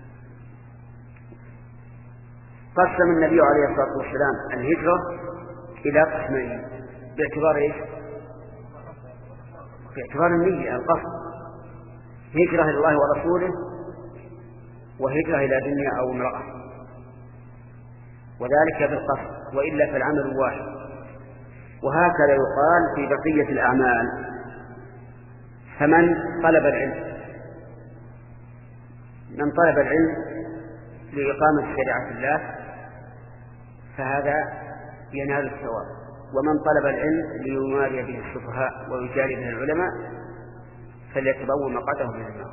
قسم النبي عليه الصلاة والسلام الهجرة إلى قسمين باعتبار إيش؟ باعتبار النية القصد، هجرة إلى الله ورسوله وهجرة إلى دنيا أو امرأة، وذلك بالقصد، وإلا فالعمل واحد. وهكذا يقال في بقية الأعمال. فمن طلب العلم من طلب العلم لإقامة شريعة الله فهذا ينال الثواب، ومن طلب العلم ليماري به السفهاء ويجاري به العلماء فليتبوأ مقعده من النار.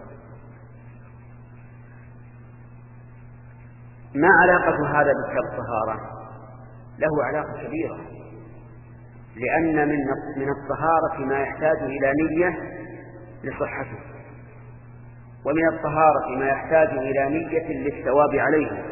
ما علاقة هذا بكتاب الطهارة؟ له علاقة كبيرة، لأن من من الطهارة ما يحتاج إلى نية لصحته، ومن الطهارة ما يحتاج إلى نية للثواب عليه.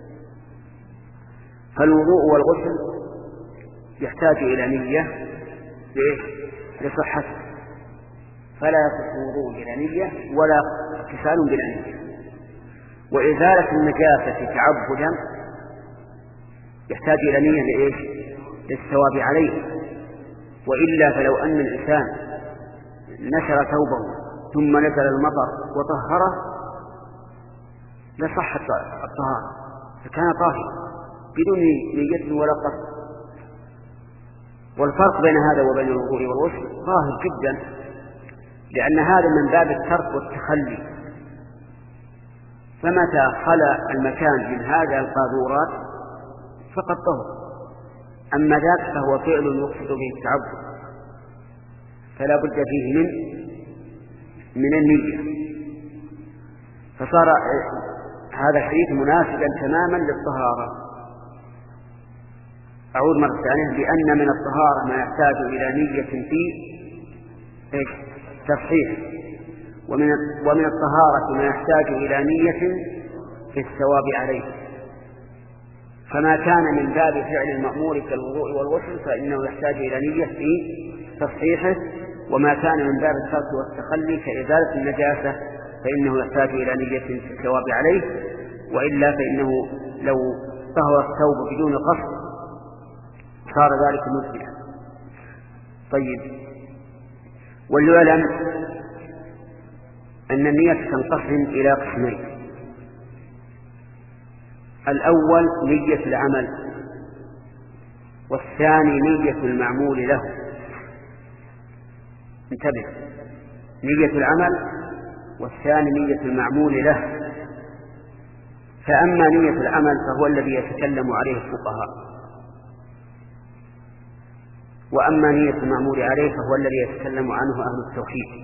فالوضوء والغسل يحتاج إلى نية لصحته، فلا يصح الوضوء بلا نية ولا اغتسال بلا نية. وإزالة النجاسة تعبدا يحتاج إلى نية لإيش؟ للثواب عليه. وإلا فلو أن الإنسان نشر ثوبه ثم نزل المطر وطهره لصحت الطهارة، فكان طاهرا بدون نية ولا قصد. والفرق بين هذا وبين الوضوء والغسل ظاهر جدا، لأن هذا من باب الترك والتخلي، فمتى خلا المكان من هذا القاذورات فقد طهر. أما ذاك فهو فعل يقصد به التعبد، فلا بد فيه من من النية. فصار هذا الحديث مناسبا تماما للطهارة. أعود مرة ثانية بأن من الطهارة ما يحتاج إلى نية في تصحيح، ومن ومن الطهارة ما يحتاج إلى نية في الثواب عليه. فما كان من باب فعل المأمور كالوضوء والغسل فإنه يحتاج إلى نية في تصحيحه، وما كان من باب الترك والتخلي كإزالة النجاسة فإنه يحتاج إلى نية في الثواب عليه. وإلا فإنه لو طهر الثوب بدون قصد صار ذلك مجزئا. طيب، وليعلم أن النية تنقسم إلى قسمين: الأول نية العمل، والثاني نية المعمول له. انتبه، نية العمل والثاني نية المعمول له. فأما نية العمل فهو الذي يتكلم عليه الفقهاء، وأما نية المعمول عليه فهو الذي يتكلم عنه أهل التوحيد.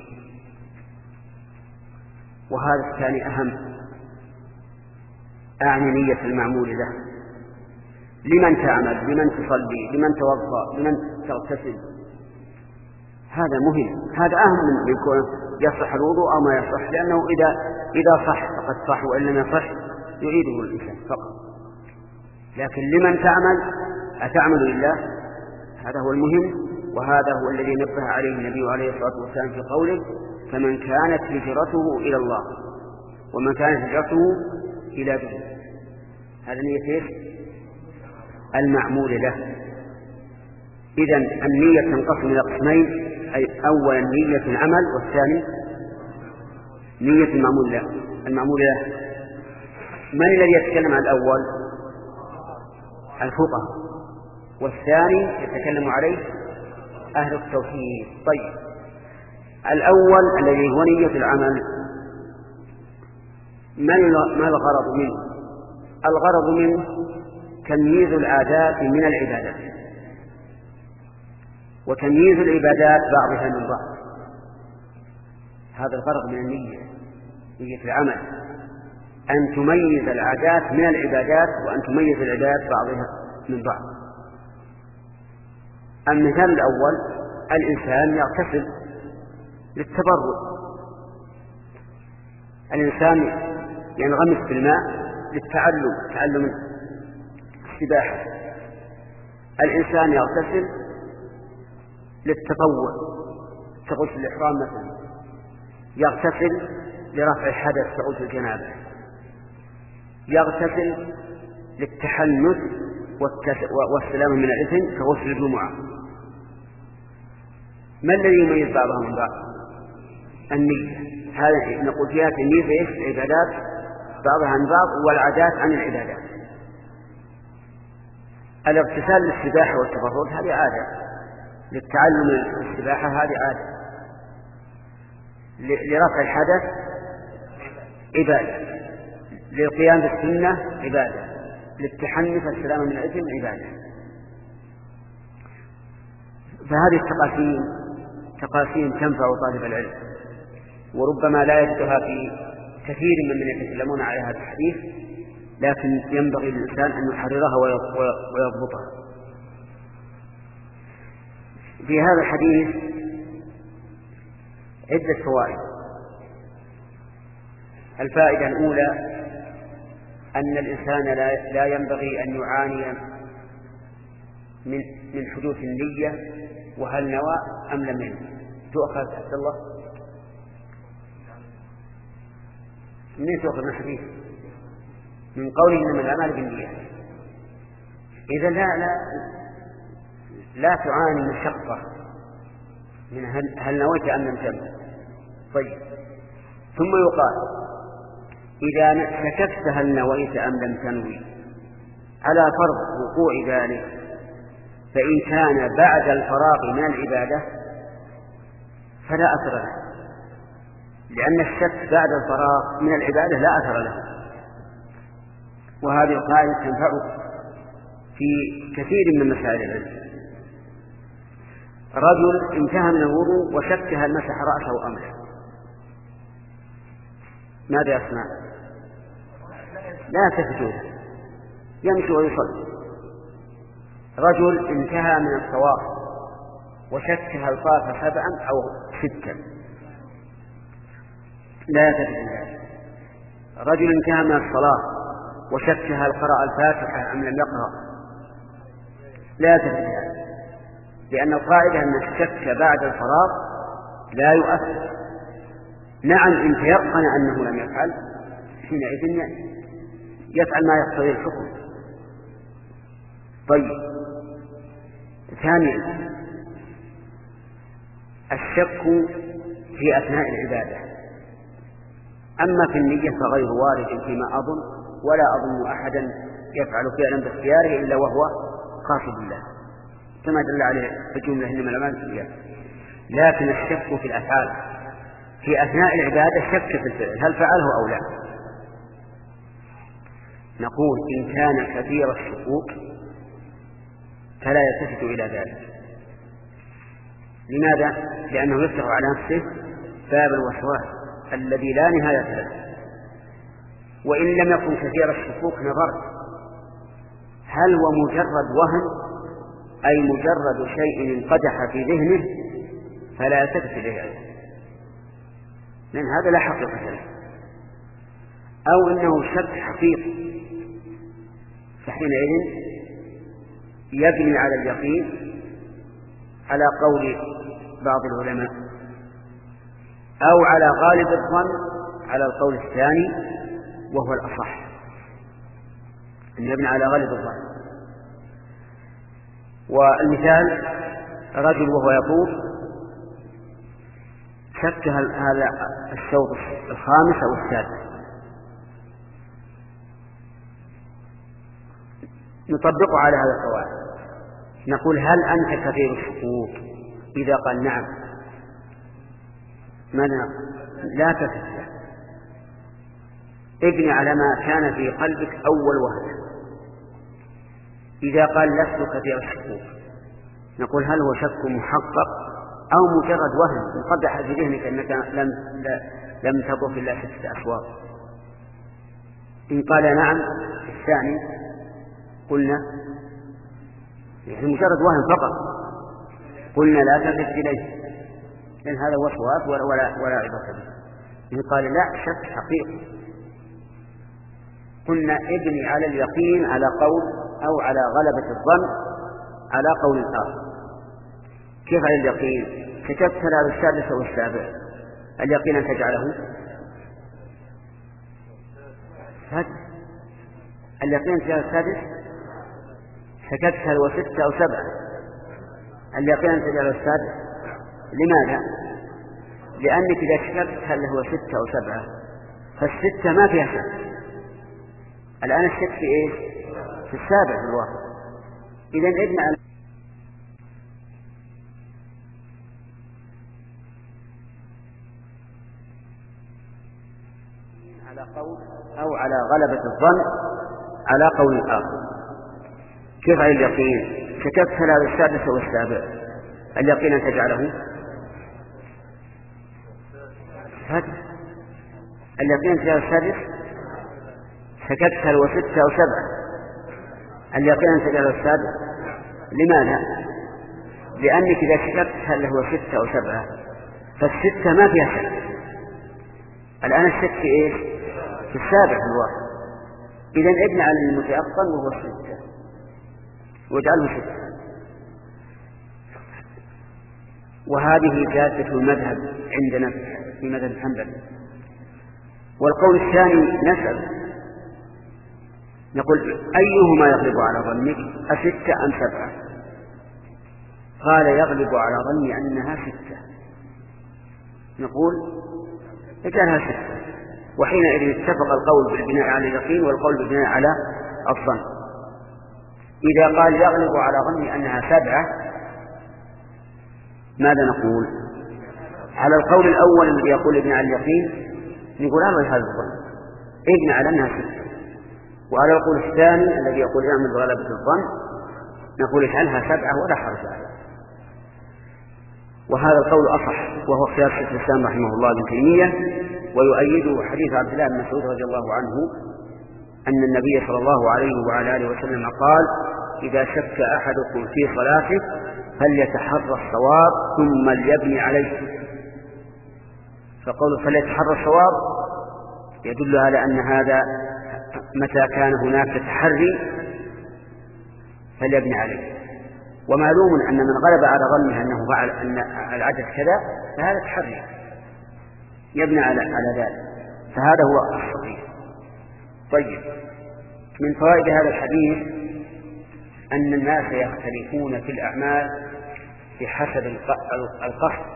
وهذا الثاني أهم، أعني نية المعمول له. لمن تعمل، لمن تصلي، لمن توضأ، لمن تغتسل، هذا مهم. هذا أهم من يكون يصح الوضوء أو ما يصح، لأنه إذا إذا صح فقد صح، وإن لم يصح يعيده الإنسان فقط. لكن لمن تعمل، أتعمل لله؟ هذا هو المهم، وهذا هو الذي نبه عليه النبي عليه الصلاة والسلام في قوله: فمن كانت هجرته إلى الله ومن كانت هجرته إلى دنيا. هذا نية المعمول له. إذن النية تنقسم إلى قسمين: أي أولا نية العمل، والثاني نية المعمول له. المعمول له من الذي يتكلم عن الأول؟ الفقهاء، والثاني يتكلم عليه أهل التوحيد. طيب، الأول الذي هو نية العمل، ما الغرض منه؟ الغرض منه تمييز العادات من العبادات، وتمييز العبادات بعضها من بعض. هذا الغرض من النية، نية العمل، أن تميز العادات من العبادات، وأن تميز العبادات بعضها من بعض. المثال الأول: الإنسان يغتسل للتبرد، الإنسان ينغمس في الماء للتعلم، تعلم السباحة. الإنسان يغتسل للتطوع كغسل الإحرام مثلا، يغتسل لرفع الحدث كغسل الجنابة، يغتسل للتحنث والسلام من الإثم كغسل الجمعة. ما الذي يميز بعضها من بعض؟ النية. هذا نقول فيها النية في العبادات بعضها عن بعض، والعادات عن العبادات. الاغتسال للسباحة والتبرد هذه عادة، للتعلم السباحة هذه عادة، لرفع الحدث عبادة، للقيام بالسنة عبادة، للتحنث والسلام من الإثم عبادة. فهذه التقاسيم تقاسيم تنفع طالب العلم، وربما لا يجدها في كثير ممن يتكلمون على هذا الحديث، لكن ينبغي للإنسان أن يحررها ويضبطها. في هذا الحديث عدة فوائد. الفائدة الأولى أن الإنسان لا, لا ينبغي أن يعاني من من حدوث النية وهل نوى أم لم ينوي. تؤخذ عبد الله منين تؤخذ من الحديث؟ من قوله إنما الأعمال بالنيات. إذا لا لا لا تعاني مشقة من هل, هل نويت أم لم تنوي. طيب، ثم يقال إذا شككت هل نويت أم لم تنوي على فرض وقوع ذلك، فإن كان بعد الفراغ من العبادة فلا أثر له، لأن الشك بعد الفراغ من العبادة لا أثر له. وهذه القاعدة تنفعك في كثير من مسائل العلم. رجل انتهى من الوضوء وشك هل مسح رأسه أم لا، ماذا يصنع؟ لا تفجر، يمشي ويصلي. رجل انتهى من الطواف وشك هل طاف سبعا أو ستا، لا تفجر. رجل انتهى من الصلاة وشك هل قرأ الفاتحة أم لم يقرأ، لا تفجر، لأن القاعدة أن الشك بعد الفراغ لا يؤثر. نعم إن تيقن أنه لم يفعل حينئذ يفعل ما يقتضي الحكم. طيب، ثانيا الشك في أثناء العبادة. أما في النية فغير وارد فيما أظن، ولا أظن أحدا يفعل فعلا باختياره إلا وهو قاصد الله كما دل عليه الجملة إنما الأعمال بالنيات. لكن الشك في الأفعال في أثناء العبادة شك في الفعل هل فعله أو لا. نقول إن كان كثير الشكوك فلا يلتفت إلى ذلك. لماذا؟ لأنه يفتح على نفسه باب الوسواس الذي لا نهاية له. وإن لم يكن كثير الشكوك نظرت هل هو مجرد وهم أي مجرد شيء انقدح في ذهنه فلا يلتفت إليه، لأن هذا لا حقيقة له، أو إنه شك حقيقي، فحينئذ يبني على اليقين على قول بعض العلماء، أو على غالب الظن على القول الثاني وهو الأصح، أن يبني على غالب الظن. والمثال رجل وهو يطوف شك هل هذا الشوط الخامس أو السادس، نطبقه على هذا القواعد. نقول هل أنت كثير الشكوك؟ إذا قال نعم ماذا؟ لا تتسع، ابني على ما كان في قلبك أول وهلة. إذا قال لست كثير الشكوك نقول هل هو شك محقق أو مجرد وهم انقدح في ذهنك أنك لم لم تطف إلا ستة أشواط. إن قال نعم الثاني قلنا يعني مجرد وهم فقط، قلنا لا تلتفت إليه لأن هذا وسواس ولا ولا ولا عبرة به. إن قال لا شك حقيقي قلنا ابني على اليقين على قول أو على غلبة الظن على قول آخر. كيف على اليقين؟ شككت على السادس أو السابع، اليقين أن تجعله سادس، اليقين تجعل السادس. شككت هل هو ستة أو سبعة، اليقين أن تجعله السادس. لماذا؟ لأنك إذا شككت هل هو ستة أو سبعة فالستة ما فيها شك، الآن الشك في إيش؟ في السابع في الواقع. إذن ابن على قول أو على غلبة الظن على قول آخر. كيف على اليقين؟ شككت هل هذا السادس أو السابع، اليقين أن تجعله سادس، اليقين تجعله السادس. شككت هل هو ستة أو سبعة، اليقين أن تجعله السادس. لماذا؟ لأنك إذا شكت هل هو ستة أو سبعة فالستة ما فيها شك. الآن الشك في إيش؟ في السابع في الواحد. إذن ابن على المتيقن وهو ستة واجعله ستة. وهذه جادة المذهب عندنا في مذهب الحنبلي. والقول الثاني نسأل نقول أيهما يغلب على ظنك أستة أم سبعة؟ قال يغلب على ظني أنها ستة. نقول اجعلها ستة. وحينئذ اتفق القول بالبناء على اليقين والقول بالبناء على الظن. إذا قال يغلب على ظني أنها سبعة ماذا نقول؟ على القول الأول الذي يقول ابن على اليقين نقول هذا هذا الظن ابن على أنها ستة. وعلى القول الثاني الذي يقول اعمل بغلبة الظن نقول اجعلها سبعة ولا حرج عليه. وهذا القول أصح وهو اختيار شيخ الإسلام رحمه الله ابن تيمية. ويؤيده حديث عبد الله بن مسعود رضي الله عنه أن النبي صلى الله عليه وعلى آله وسلم قال إذا شك أحدكم في صلاته فليتحرى الصواب ثم ليبني عليه. فقوله فليتحرى الصواب يدل على أن هذا متى كان هناك تحري فليبني عليه. ومعلوم أن من غلب على ظنه أنه فعل أن العدد كذا فهذا تحري يبنى على على ذلك. فهذا هو الصحيح. طيب من فوائد هذا الحديث أن الناس يختلفون في الأعمال بحسب القصد.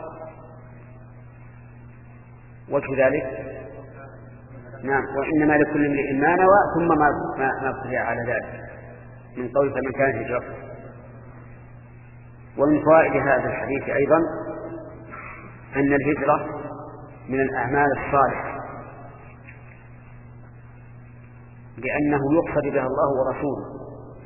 وجه ذلك نعم وإنما لكل امرئ ما نوى ثم ما ما ابتدع على ذلك من قول فمن كان هجرته. ومن فوائد هذا الحديث أيضا أن الهجرة من الأعمال الصالحة لأنه يقصد بها الله ورسوله.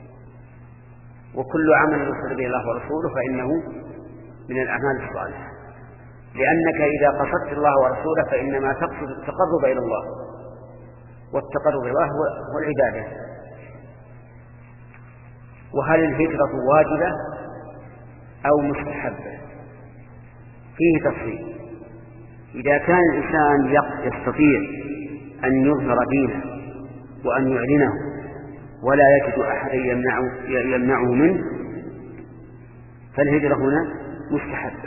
وكل عمل يقصد به الله ورسوله فإنه من الأعمال الصالحة. لأنك إذا قصدت الله ورسوله فإنما تقصد التقرب إلى الله والتقرب إلى الله هو العبادة. وهل الهجرة واجبة أو مستحبة؟ فيه تفصيل. إذا كان الإنسان يستطيع أن يظهر دينه وأن يعلنه ولا يجد أحد يمنعه, يمنعه منه فالهجرة هنا مستحبة.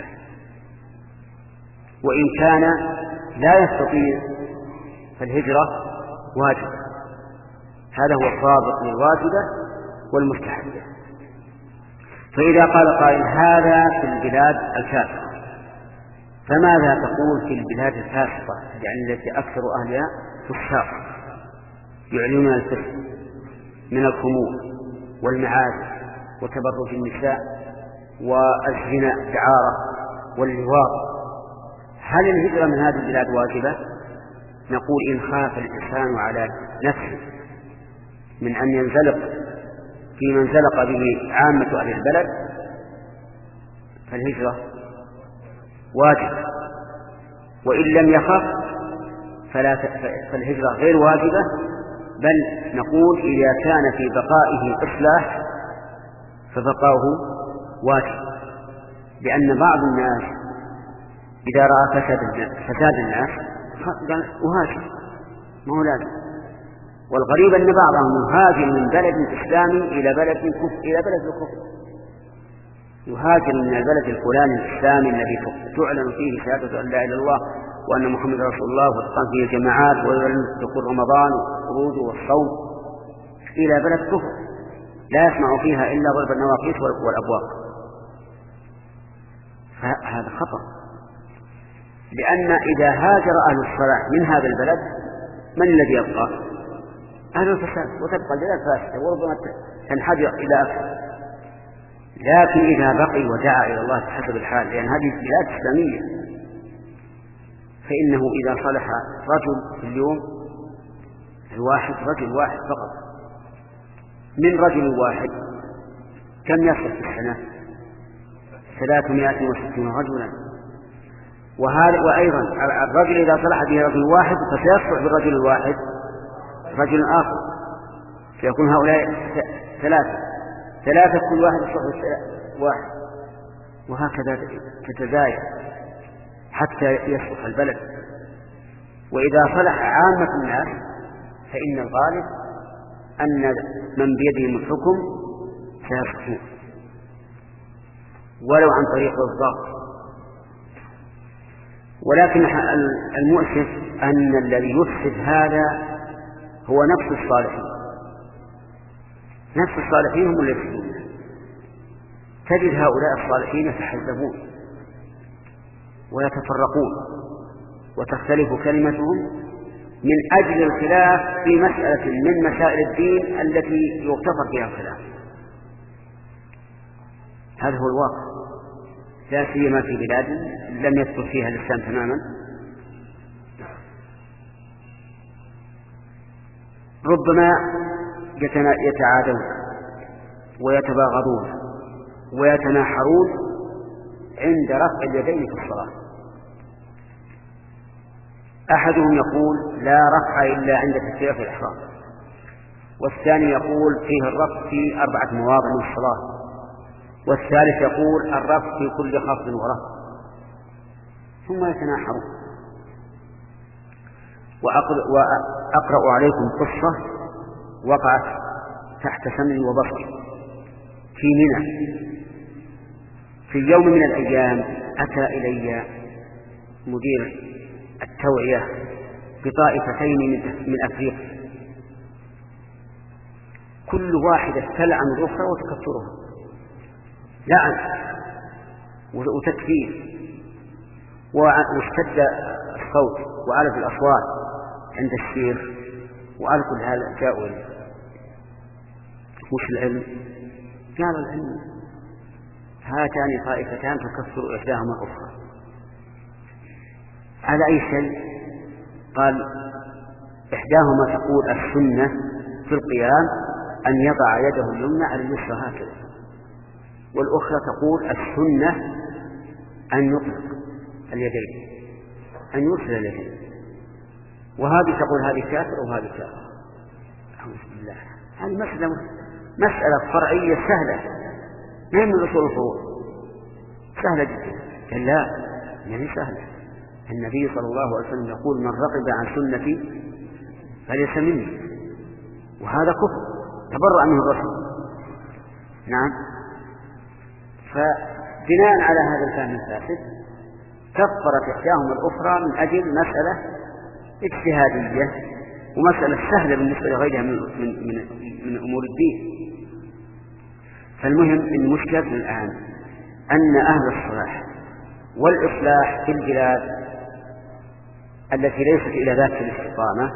وإن كان لا يستطيع فالهجرة واجبة. هذا هو الضابط للواجبة والمستحبة. فإذا قال قائل هذا في البلاد الفاسقة فماذا تقول في البلاد الفاسقة يعني التي أكثر أهلها فساق يعلنون الفسق من الخمور والمعازف وتبرج النساء والزنا دعارة واللواط؟ هل الهجرة من هذه البلاد واجبة؟ نقول إن خاف الإنسان على نفسه من أن ينزلق في من زلق به عامة أهل البلد فالهجرة واجبة. وإن لم يخف فلا فالهجرة غير واجبة. بل نقول إذا كان في بقائه إصلاح فبقاؤه واجب. لأن بعض الناس إذا رأى فساد الناس قال أهاجر ما هو لازم. والغريب أن بعضهم يهاجر من بلد إسلامي إلى بلد كفر إلى بلد الكفر. يهاجر من البلد الفلاني الإسلامي الذي تعلن فيه شهادة أن لا إله إلا الله وأن محمد رسول الله وتقام فيه الجماعات ويعلن دخول رمضان والخروج والصوم إلى بلد كفر لا يسمع فيها إلا ضرب النواقيس والأبواق. فهذا خطأ. لأن إذا هاجر أهل الصلاح من هذا البلد من الذي يبقى؟ أهل الفساد وتبقى البلاد فاسدة وربما تنحدر إلى أكثر. لكن إذا بقي ودعا إلى الله بحسب الحال لأن هذه بلاد إسلامية فإنه إذا صلح رجل في اليوم الواحد رجل واحد فقط من رجل واحد كم يصل في السنة؟ ثلاثمائة وستين رجلا. وهذا وأيضا الرجل إذا صلح به رجل واحد فسيصلح بالرجل الواحد رجل آخر فيكون هؤلاء ثلاثة ثلاثة كل واحد يصلح واحد. وهكذا تتزايد حتى يصلح البلد. وإذا صلح عامة الناس فإن الغالب أن من بيدهم الحكم سيصلحون ولو عن طريق الضغط. ولكن المؤسف أن الذي يفسد هذا هو نفس الصالحين. نفس الصالحين هم الذين يفسدون. تجد هؤلاء الصالحين يتحزبون ويتفرقون وتختلف كلمتهم من أجل الخلاف في مسألة من مسائل الدين التي يغتفر فيها الخلاف. هذا هو الواقع، لا سيما في بلاد لم يثبت فيها الإسلام تماما. ربما يتعادون ويتباغضون ويتناحرون عند رفع اليدين في الصلاة. أحدهم يقول لا رفع إلا عند تكبيرة الإحرام، والثاني يقول فيه الرفع في أربعة مواضع من الصلاة، والثالث يقول الرفع في كل خفض ورفع، ثم يتناحرون. وأقرأ عليكم قصة وقعت تحت سمعي وبصري في منى. في يوم من الأيام أتى إلي مدير التوعية بطائفتين من أفريقيا، كل واحدة تلعن الأخرى وتكفرها لعن وتكفير، واشتد الصوت وعلت الأصوات عند الشيخ. وقال كل هذا جاءوا وش العلم؟ قال العلم هاتان طائفتان تكفر إحداهما الأخرى. على أي شيء؟ قال إحداهما تقول السنة في القيام أن يضع يده اليمنى على اليسرى هكذا، والأخرى تقول السنة أن يطلق اليدين، أن يرسل اليدين. وهذه تقول هذه كافر وهذه كافر. أعوذ بالله. هذه مسألة مسألة فرعية سهلة، ما هي من أصول الفروع، سهلة جدا. قال لا، يعني سهلة. النبي صلى الله عليه وسلم يقول من رغب عن سنتي فليس مني، وهذا كفر تبرأ منه الرسول. نعم. فبناء على هذا الفهم الفاسد كفرت إحداهما الأخرى من أجل مسألة اجتهادية ومسألة سهلة بالنسبة لغيرها من, من, من, من أمور الدين. فالمهم المشكلة الآن أن أهل الصلاح والإصلاح في البلاد التي ليست إلى ذات الاستقامة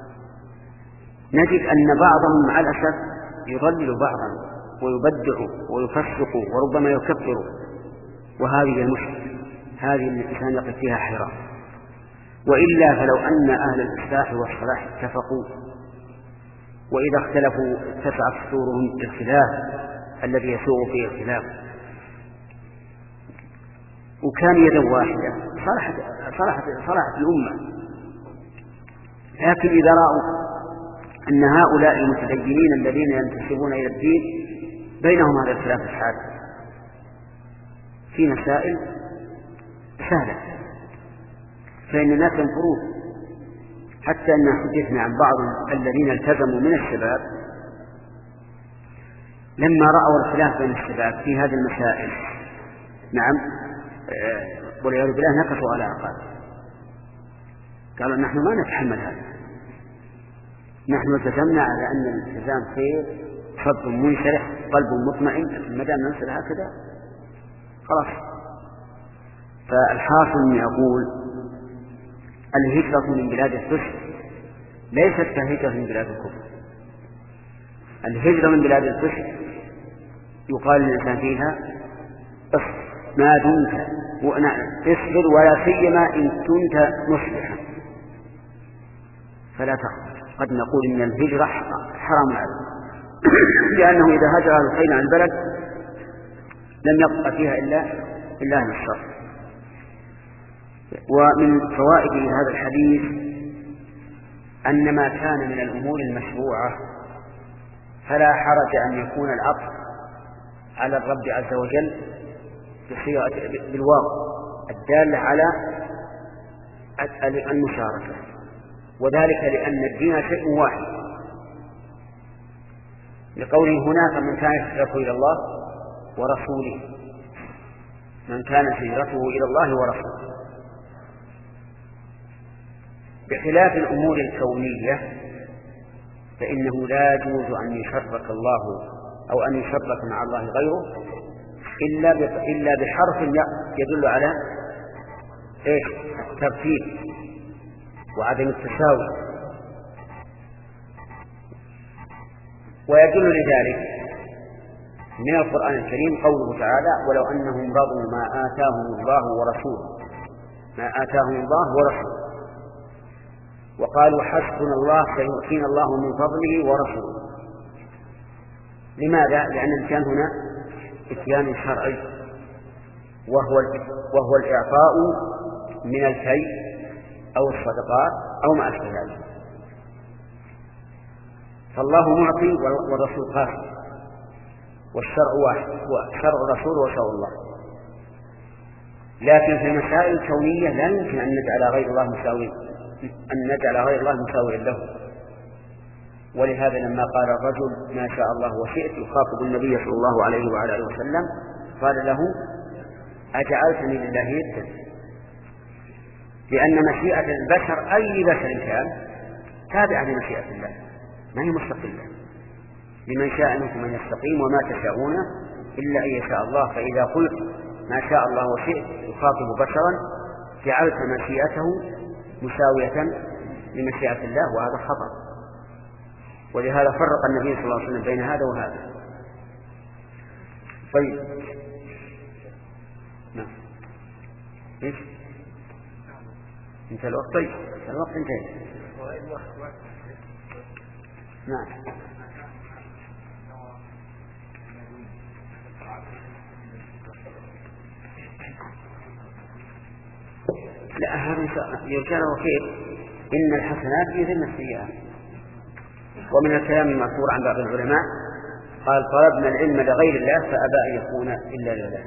نجد أن بعضهم مع الأسف يضلل بعضا ويبدع ويفسق وربما يكفر، وهذه المشكلة، هذه الإنسان يقف فيها حيران. وإلا فلو أن أهل الإصلاح والصلاح اتفقوا وإذا اختلفوا اتسعت صدورهم الخلاف الذي يسوغ فيه الخلاف وكان يدا واحدة صلحت صلحت صلحت الأمة. لكن إذا رأوا أن هؤلاء المتدينين الذين ينتسبون إلى الدين بينهم هذا الخلاف الحادث في مسائل سهلة، فإن الناس ينفرون. حتى أن حدثنا عن بعض الذين التزموا من الشباب لما رأوا الخلاف بين الشباب في هذه المسائل، نعم، والعياذ بالله نكصوا على أعقابهم، قالوا نحن ما نتحمل هذا، نحن التزمنا على أن الالتزام خير، صدر منشرح، قلب مطمئن، ما دام ننشر هكذا خلاص. فالحاصل أن يقول الهجرة من بلاد الفسق ليست كهجرة من بلاد الكفر. الهجرة من بلاد الفسق يقال للإنسان فيها اصبر ما دمت اصبر ولا سيما إن كنت مصلحا فلا تخرج. قد نقول إن الهجرة حرام عليه لأنه إذا هاجر أهل الخير عن البلد لم يبقى فيها إلا إلا أهل الشر. ومن فوائد هذا الحديث أن ما كان من الأمور المشروعة فلا حرج أن يكون العطف على الرب عز وجل بالواو الدالة على المشاركة، وذلك لأن الدين شيء واحد، لقوله هنا فمن كانت هجرته إلى الله ورسوله، من كانت هجرته إلى الله ورسوله. بخلاف الأمور الكونية فإنه لا يجوز أن يشرك الله أو أن يشرك مع الله غيره إلا إلا بحرف يدل على إيش؟ الترتيب وعدم التساوي. ويدل لذلك من القرآن الكريم قوله تعالى ولو أنهم رضوا ما آتاهم الله ورسوله، ما آتاهم الله ورسوله، وقالوا حسبنا الله سيؤتينا الله من فضله ورسوله. لماذا؟ لأن الإتيان هنا إتيان شرعي، وهو وهو الإعطاء من الكي أو الصدقات أو ما أشبه ذلك. فالله معطي والرسول قاسم، والشرع واحد، وشرع الرسول وشرع الله. لكن في المسائل الكونية لا يمكن أن نجعل غير الله مساويا، أن نجعل غير الله مساويا له. ولهذا لما قال الرجل ما شاء الله وشئت يخاطب النبي صلى الله عليه وعلى اله وسلم قال له أجعلتني لله يدا، لأن مشيئة البشر أي بشر كان تابعة لمشيئة الله، ما هي مستقلة. لمن شاء منكم أن يستقيم وما تشاءون إلا أن يشاء الله. فإذا قلت ما شاء الله وشئت يخاطب بشرا جعلت مشيئته مساوية لمشيئة الله، وهذا خطأ. ولهذا فرق النبي صلى الله عليه وسلم بين هذا وهذا. طيب نعم ايش انت الوقت؟ طيب الوقت انتهى. نعم لا هذا يرجع وكيف إن الحسنات يذهبن السيئات. ومن الكلام المذكور عن بعض العلماء قال طلبنا العلم لغير الله فأبى أن يكون إلا لله.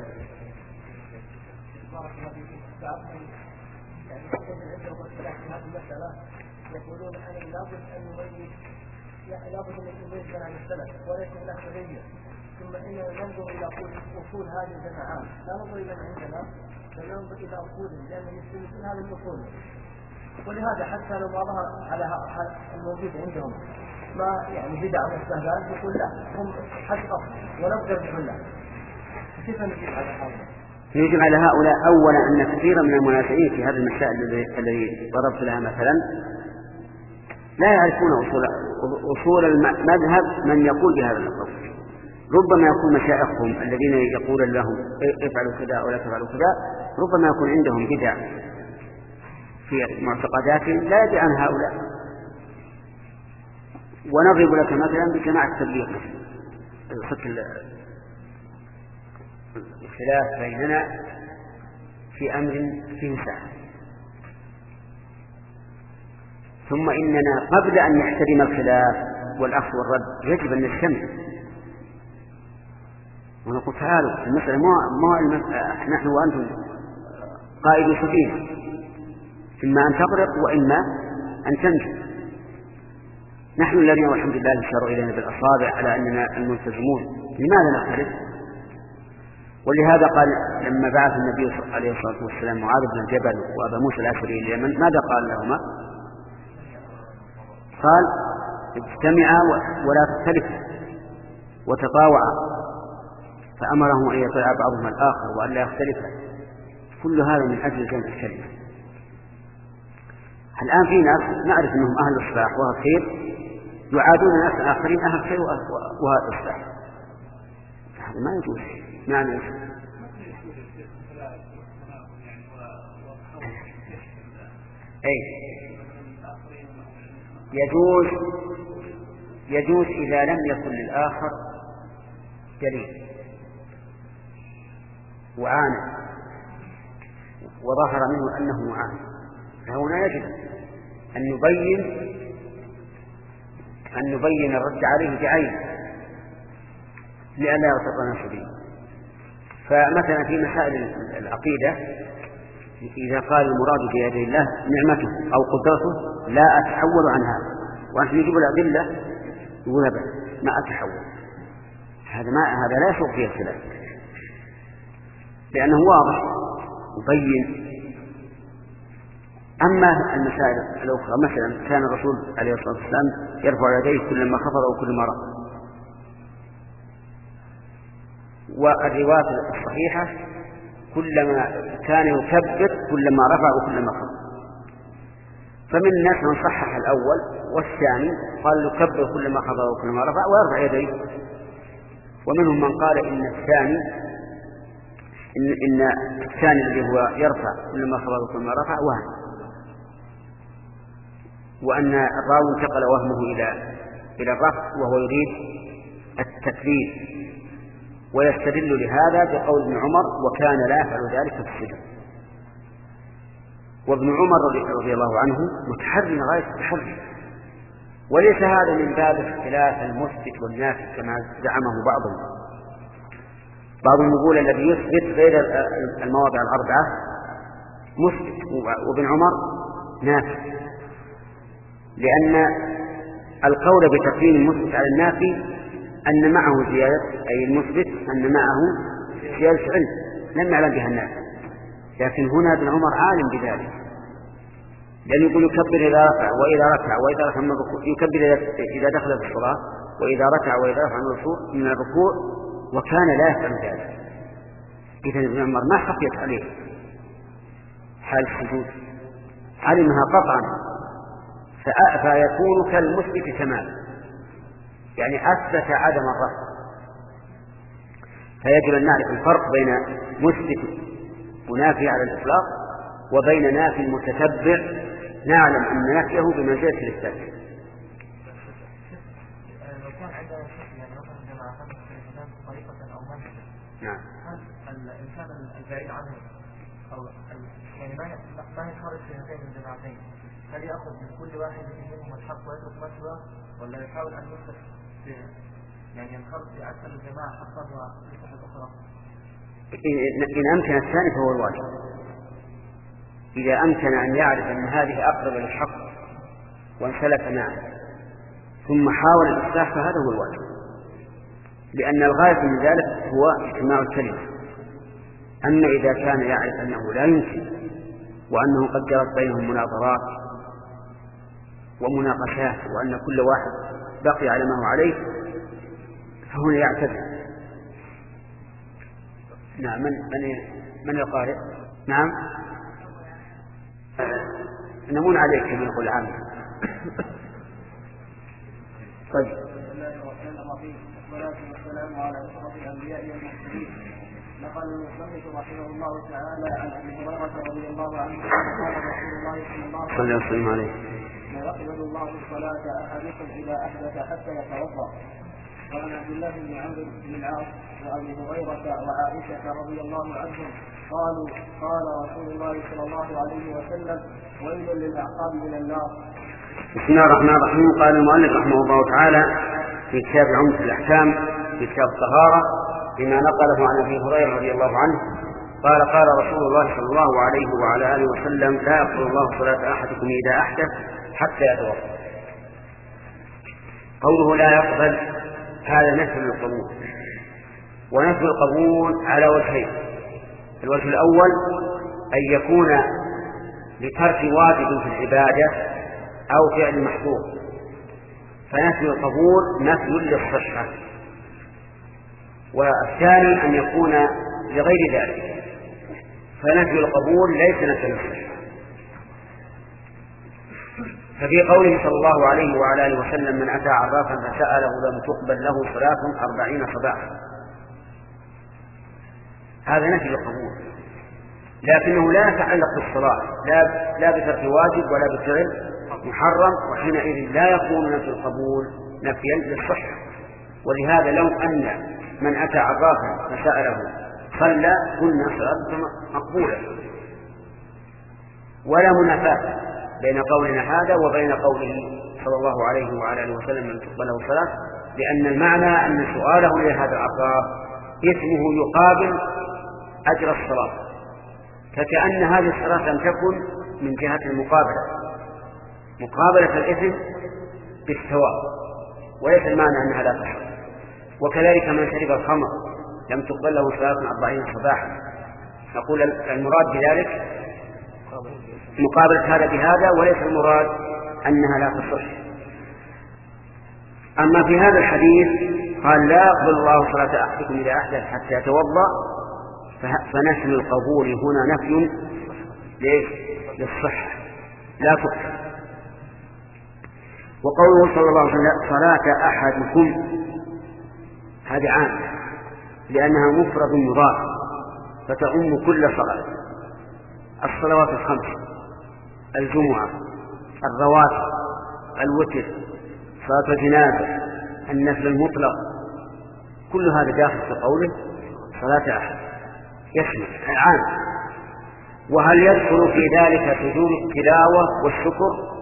يقولون أن لابد أن نميز لابد أن نميز عن السلف وليس له حرية، ثم إننا ننظر إلى أصول هذه الجماعات، لا ننظر إلى من عندنا بل ننظر إلى أصولهم، لأن المسلمين هذه الأصول. ولهذا حتى لو ما ظهر على الموجود عندهم ما يعني بدع واستهزاء يقول لا هم حق ونقدر نقول لا. كيف نجيب على هؤلاء؟ يجب على هؤلاء أولا أن كثيرا من المنازعين في هذه المسائل التي ضربت لها مثلا لا يعرفون أصول, أصول المذهب من يقول بهذا القول. ربما يكون مشايخهم الذين يقول لهم افعلوا كذا ولا تفعلوا كذا ربما يكون عندهم بدع في معتقداتهم لا يدري عن هؤلاء. ونضرب لك مثلا بجماعة التبليغ الخلاف بيننا في أمر فيه ساعة، ثم إننا قبل أن نحترم الخلاف والأخذ والرد يجب أن نجتمع ونقول تعالوا المسألة ما نحن وأنتم قائد سفينة، إما أن تغرق وإما أن تنجو. نحن الذين والحمد لله اشاروا إلينا بالأصابع على أننا الملتزمون، لماذا نختلف؟ ولهذا قال لما بعث النبي عليه الصلاة والسلام معاذ بن الجبل وأبا موسى الأشعري إلى اليمن ماذا قال لهما؟ قال اجتمعا ولا تختلفا وتطاوعا، فأمرهم أن يطيع بعضهم الآخر وأن لا يختلفا. كل هذا من أجل جمع الكلمة. الآن في ناس نعرف أنهم أهل الإصلاح وأهل الخير يعادون ناس آخرين أهل الخير وأهل الإصلاح، هذا ما يجوز. معنى أي يجوز يجوز إذا لم يكن للآخر دليل وعانى وظهر منه أنه معانى، فهنا يجب أن نبين أن نبين الرد عليه بعين لئلا يغتر الناس به. فمثلا في مسائل العقيدة إذا قال المراد بيد الله نعمته أو قدرته لا أتحول عن هذا، وأنت يجيب الأدلة يقول ما أتحول، هذا ما هذا لا يسوق فيه الخلاف لأنه واضح مبين. أما المسائل الأخرى مثلا كان الرسول عليه الصلاة والسلام يرفع يديه كلما خفض أو كلما رفع، والرواية الصحيحة كلما كان يكبر كلما رفع وكلما خفض. فمن الناس من صحح الأول والثاني قال يكبر كلما خفض وكلما رفع ويرفع يديه، ومنهم من قال إن الثاني إن, إن الثاني الذي هو يرفع كلما خفض وكلما رفع وهم، وأن الراوي انتقل وهمه إلى إلى الرفع وهو يريد التكبير، ويستدل لهذا بقول ابن عمر وكان لا يفعل ذلك في السجود. وابن عمر رضي الله عنه متحري غاية التحري، وليس هذا من باب اختلاف المثبت والنافي كما زعمه بعضهم. بعضهم يقول الذي يثبت غير المواضع الأربعة مثبت وابن عمر نافي، لأن القول بتقديم المثبت على النافي أن معه زيادة، أي المثبت أن معه زيادة علم لم يعلم بها الناس، لكن هنا ابن عمر عالم بذلك، لأنه يقول يكبر إذا رفع وإذا ركع وإذا رفع من الركوع، يكبر إذا دخل في الصلاة وإذا ركع وإذا رفع من الركوع وكان لا يفعل ذلك. إذن ابن عمر ما خفيت عليه حال السجود، علمها قطعا، فيكون كالمثبت تماما، يعني أثبت عدم الرفع. فيجب أن نعرف الفرق بين مثبت منافي على الإطلاق وبين نافي متتبع نعلم أن نفيه بمنزلة الإثبات. لو كان عندنا يعني مثلا جماعة الإسلام طريقة أو منهجا، نعم، هل الإنسان البعيد عنه أو يعني ما ما ينخرط في هذين الجماعتين هل يأخذ من كل واحد منهم الحق ويترك ما سواه، ولا يحاول أن يثبت يعني ينخرط في أكثر الجماعة حقا ويثبت الأخرى؟ إن أمكن الثاني فهو الواجب. إذا أمكن أن يعرف أن هذه أقرب للحق وانسلك معه ثم حاول الإصلاح فهذا هو الواجب، لأن الغاية من ذلك هو اجتماع الكلمة. أما إذا كان يعرف أنه لا يمكن وأنه قد جرت بينهم مناظرات ومناقشات وأن كل واحد بقي على ما هو عليه فهنا يعتذر. نعم، من من من يقارئ؟ نعم، نمون عليك من يقول عام. طيب. بسم الله الرحمن الرحيم، والصلاة والسلام على أشرف الأنبياء والمرسلين. نقل المصنف رحمه الله تعالى عن أبي هريرة رضي الله عنه قال رسول الله صلى الله عليه وسلم: لا يقبل الله الصلاة أحدكم إذا أحدث حتى يتوضأ. وعن عبد الله بن عمرو بن العاص وأبي هريرة وعائشة رضي الله عنهم قالوا: قال رسول الله صلى الله عليه وسلم: ويل للأعقاب من النار. بسم الله الرحمن الرحيم. قال المؤلف رحمه الله تعالى في كتاب عمدة الأحكام في كتاب الطهارة بما نقله عن أبي هريرة رضي الله عنه قال: قال رسول الله صلى الله عليه وعلى آله وسلم: لا يقبل الله صلاة أحدكم إذا أحدث حتى يتوضأ. قوله لا يقبل هذا نفي القبول، ونفي القبول على وجهين: الوجه الأول أن يكون لترك واجب في العبادة أو فعل محظور، فنفي القبول نفي للصحة. والثاني أن يكون لغير ذلك، فنفي القبول ليس نفي للصحة. ففي قوله صلى الله عليه وعلى آله وسلم: من أتى عرافا فسأله لم تقبل له صلاة أربعين صباحا، هذا نفي القبول، لكنه لا يتعلق بالصلاة، لا, لا بترك واجب ولا بفعل محرم، وحينئذ لا يكون نفي القبول نفيا للصحة. ولهذا لو أن من أتى عرافا فسأله صلى قلنا صلاته مقبولة، ولا منافاة بين قولنا هذا وبين قوله صلى الله عليه وعلى آله وسلم: من تقبل له صلاة، لأن المعنى أن سؤاله لهذا العرافة اسمه يقابل أجر الصلاة، فكأن هذه الصلاة لم تكن من جهة المقابلة، مقابلة الإثم بالثواب، وليس المعنى أنها لا تصح. وكذلك من شرب الخمر لم تقبل له صلاة أربعين صباحا، نقول المراد بذلك مقابلة هذا بهذا، وليس المراد أنها لا تصح. أما في هذا الحديث قال لا يقبل الله صلاة أحدكم إذا أحدث حتى يتوضأ، فنفي القبول هنا نفي للصحة لا تقبل. وقوله صلى الله عليه وسلم صلاة أحدكم هذه عام لأنها مفرد مضاف فتعم كل صلاة، الصلوات الخمس، الجمعة، الرواتب، الوتر، صلاة الجنازة، النفل المطلق، كل هذا داخل في قوله صلاة أحد، يشمل العام. وهل يدخل في ذلك سجود التلاوة والشكر؟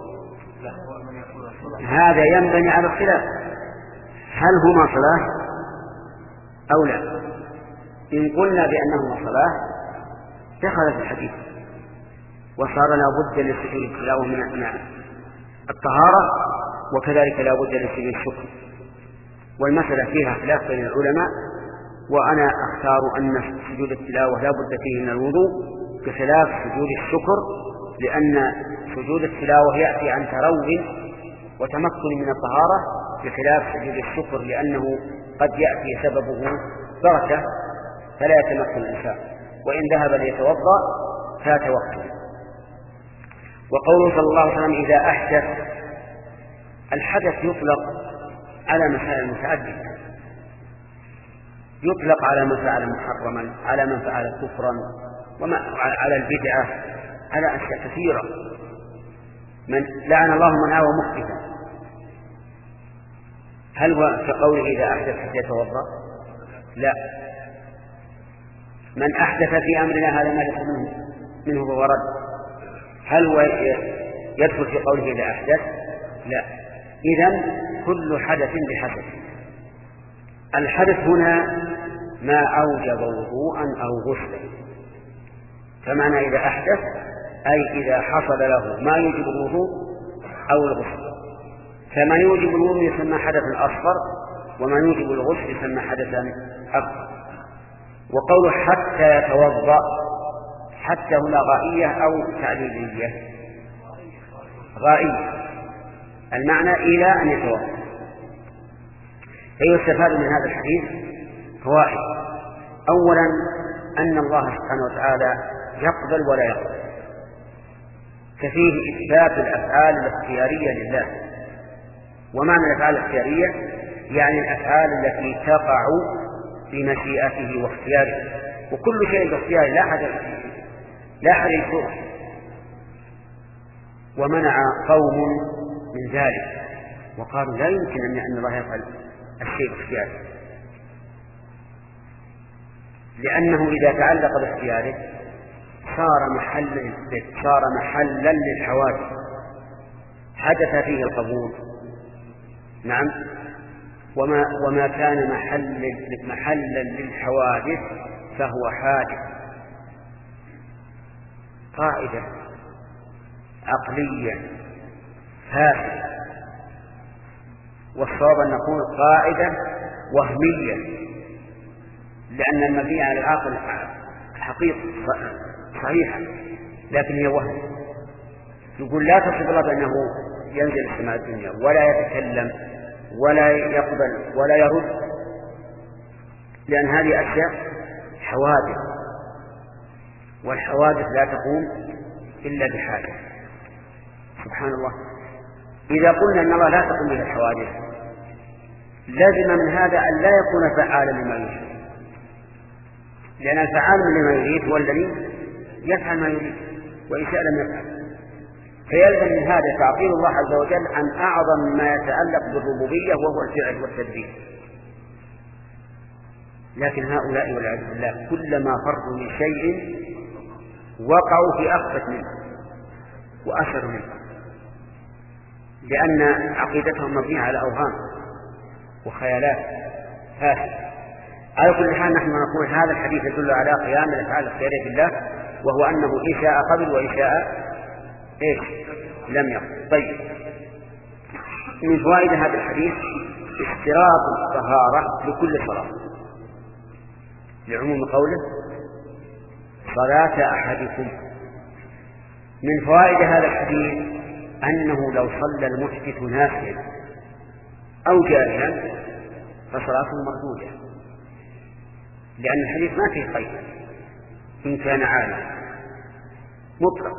هذا ينبني على الخلاف، هل هما صلاة أو لا؟ إن قلنا بأنهما صلاة دخل في الحديث وصار لا بد لسجود التلاوة من الطهارة، وكذلك لا بد لسجود الشكر. والمسألة فيها خلاف بين العلماء، وأنا أختار أن سجود التلاوة لا بد فيه من الوضوء بخلاف سجود الشكر، لأن سجود التلاوة يأتي عن تروي وتمكن من الطهارة بخلاف سجود الشكر، لأنه قد يأتي سببه بركة فلا يتمكن الإنسان، وإن ذهب ليتوضأ فات وقته. وقوله صلى الله عليه وسلم إذا أحدث، الحدث يطلق على مسائل متعددة، يطلق على من فعل محرما، على من فعل كفرا، وعلى البدعة، على أشياء كثيرة. من لعن الله من آوى محدثا، هل هو كقوله إذا أحدث حتى يتوضأ؟ لا. من أحدث في أمرنا هذا ما ليس منه منه ورد، هل هو يدخل في قوله إذا أحدث؟ لا. إذن كل حدث بحدث. الحدث هنا ما أوجب وضوءا أو غسلا، فمعنى إذا أحدث أي إذا حصل له ما يوجب الوضوء أو الغسل، فما يوجب الوضوء يسمى حدثا أصغر، وما يوجب الغسل يسمى حدثا أكبر. وقوله حتى يتوضأ، حتى هنا غائية أو تعليلية؟ غائية، المعنى إلى أن يتوضأ. فيستفاد من هذا الحديث فوائد. أولا أن الله سبحانه وتعالى يقبل ولا يقبل، ففيه إثبات الأفعال الاختيارية لله. ومعنى الأفعال الاختيارية يعني الأفعال التي تقع بمشيئته واختياره، وكل شيء باختياره لا أحد لا أحد يشرع. ومنع قوم من ذلك وقالوا لا يمكن أن الله يفعل الشيء باختياره، لأنه إذا تعلق باختياره صار محل صار محلا للحوادث، حدث فيه القبول. نعم. وما وما كان محل محلا للحوادث فهو حادث. قاعدة عقلية فاسدة، والصواب أن نقول قاعدة وهمية، لأن المبني على العقل حقيقة صحيحة لكن هي وهم. يقول لا تصف الله بأنه ينزل السماء الدنيا ولا يتكلم ولا يقبل ولا يرد، لأن هذه أشياء حوادث، والحوادث لا تقوم إلا بحاجة. سبحان الله. إذا قلنا أن الله لا تقوم به الحوادث لازم من هذا أن لا يكون فعالا لما يريد، لأن الفعال لما يريد هو الذي يفعل ما يريد وإن شاء لم يفعل. فيلزم من هذا تعطيل الله عز وجل عن أعظم ما يتعلق بالربوبية وهو الفعل والتدبير. لكن هؤلاء والعياذ بالله كلما فروا من شيء وقعوا في أخفة منه وأشر منه، لأن عقيدتهم مبنية على أوهام وخيالات فاسدة. على كل حال نحن نقول هذا الحديث يدل على قيام الأفعال الخيرية بالله، وهو أنه إن شاء قبل وإن شاء إيش لم يقبل. طيب، من فوائد هذا الحديث اشتراط الطهارة لكل صلاة لعموم قوله صلاة أحدكم. من فوائد هذا الحديث أنه لو صلى المحدث ناسيا أو جاهلا فصلاته مردودة، لأن الحديث ما فيه قيد إن كان عالما مطلق.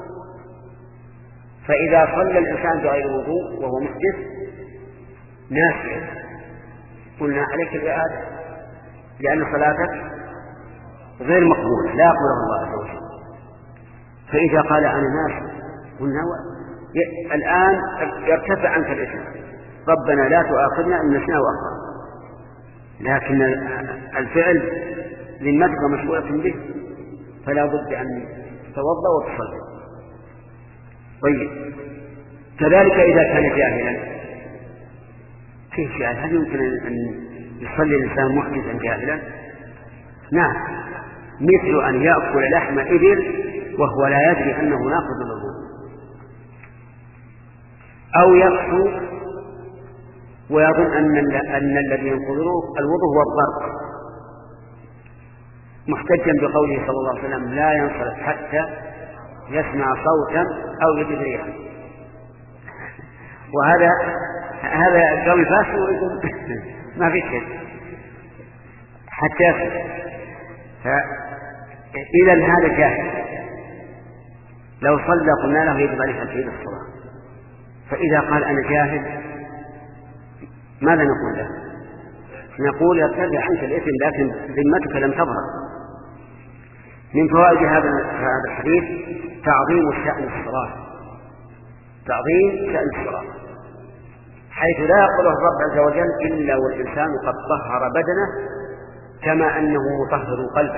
فإذا صلى الإنسان بغير وضوء وهو محدث ناسيا قلنا عليك الإعادة، لأن صلاتك غير مقبولة لا يقبلها الله عز وجل. فإذا قال أنا ناسي قلنا الآن يرتفع عنك الإثم، ربنا لا تؤاخذنا إن نسينا وأخطأنا، لكن الفعل ذمتك مشغولة به فلا بد أن تتوضأ وتصلي. طيب، كذلك إذا كان جاهلا كيف جاهل؟ هل يمكن أن يصلي الإنسان محدثا جاهلا؟ نعم، مثل أن يأكل لحم إبل وهو لا يدري أنه ناقض للوضوء، أو يقسو ويظن أن, أن الذي ينقض الوضوء هو الضرب، محتجا بقوله صلى الله عليه وسلم لا ينصرف حتى يسمع صوتا أو يجد ريحا. وهذا هذا قول فاسد ما في شيء حتى يسمع. فإذا هذا جاهل لو صلى قلنا له يجب عليه تفعيل الصلاة. فإذا قال أنا جاهل ماذا نقول له؟ نقول يرتفع عنك الإثم لكن ذمتك لم تظهر. من فوائد هذا الحديث تعظيم شأن الصلاة، تعظيم شأن الصلاة، حيث لا يقبله الرب عز وجل إلا والإنسان قد طهر بدنه كما أنه مطهر قلبه.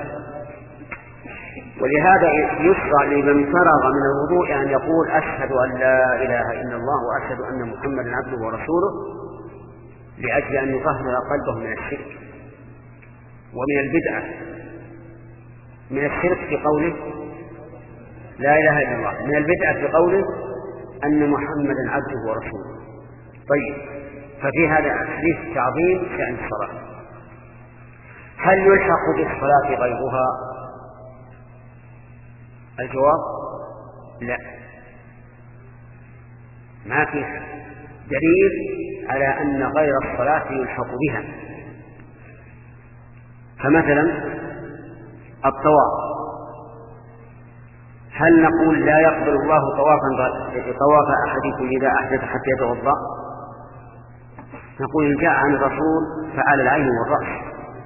ولهذا يشرع لمن فرغ من الوضوء أن يقول أشهد أن لا إله إلا الله وأشهد أن محمدا عبده ورسوله، لأجل أن يطهر قلبه من الشرك ومن البدعة. من الشرك في قوله لا إله إلا الله، من البدعة في قوله أن محمدا عبده ورسوله. طيب، ففي هذا الحديث تعظيم شأن الصلاة. هل يلحق بالصلاة غيرها؟ الجواب لا، ما في دليل على أن غير الصلاة يلحق بها. فمثلا الطواف، هل نقول لا يقبل الله طوافا طواف أحدكم إذا أحدث حتى يتوضأ؟ نقول إن جاء عن الرسول فعلى العين والرأس،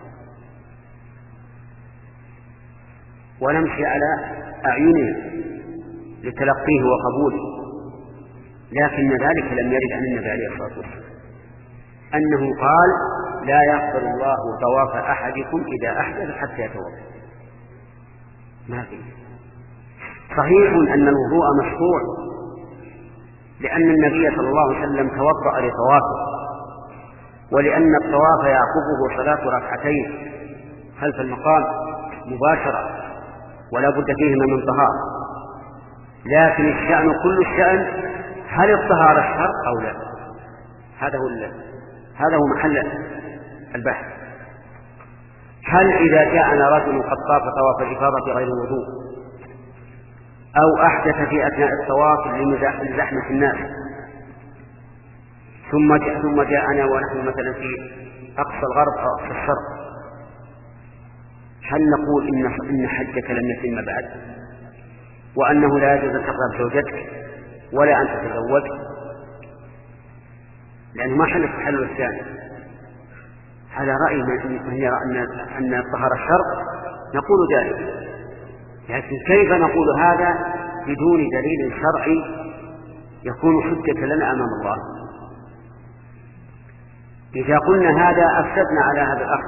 ونمشي على أعيننا لتلقيه وقبوله، لكن ذلك لم يرد عن النبي عليه الصلاة والسلام أنه قال لا يقبل الله طواف أحدكم إذا أحدث حتى يتوضأ. ما في. صحيح أن الوضوء مشروع، لأن النبي صلى الله عليه وسلم توضأ لطوافه، ولأن الطواف يعقبه صلاة ركعتين خلف المقام مباشرة ولا بد فيهما من طهارة. لكن الشأن كل الشأن هل الطهارة شرط أو لا؟ هذا هو هذا هو محل البحث. هل إذا جاءنا رجل قد طاف طواف الإفاضة غير وضوء أو أحدث في أثناء الطواف لزحمة الناس ثم جاء ثم جاءنا ونحن مثلا في أقصى الغرب أو أقصى الشرق، هل نقول إن إن حجك لم يتم بعد وأنه لا يجوز أن تقرب زوجتك ولا أن تتزوج لأنه ما حل التحلل الثاني؟ على رأي من يرى أن أن الطهارة شرط نقول ذلك، لكن كيف نقول هذا بدون دليل شرعي يكون حجة لنا أمام الله؟ إذا قلنا هذا أفسدنا على هذا الأخ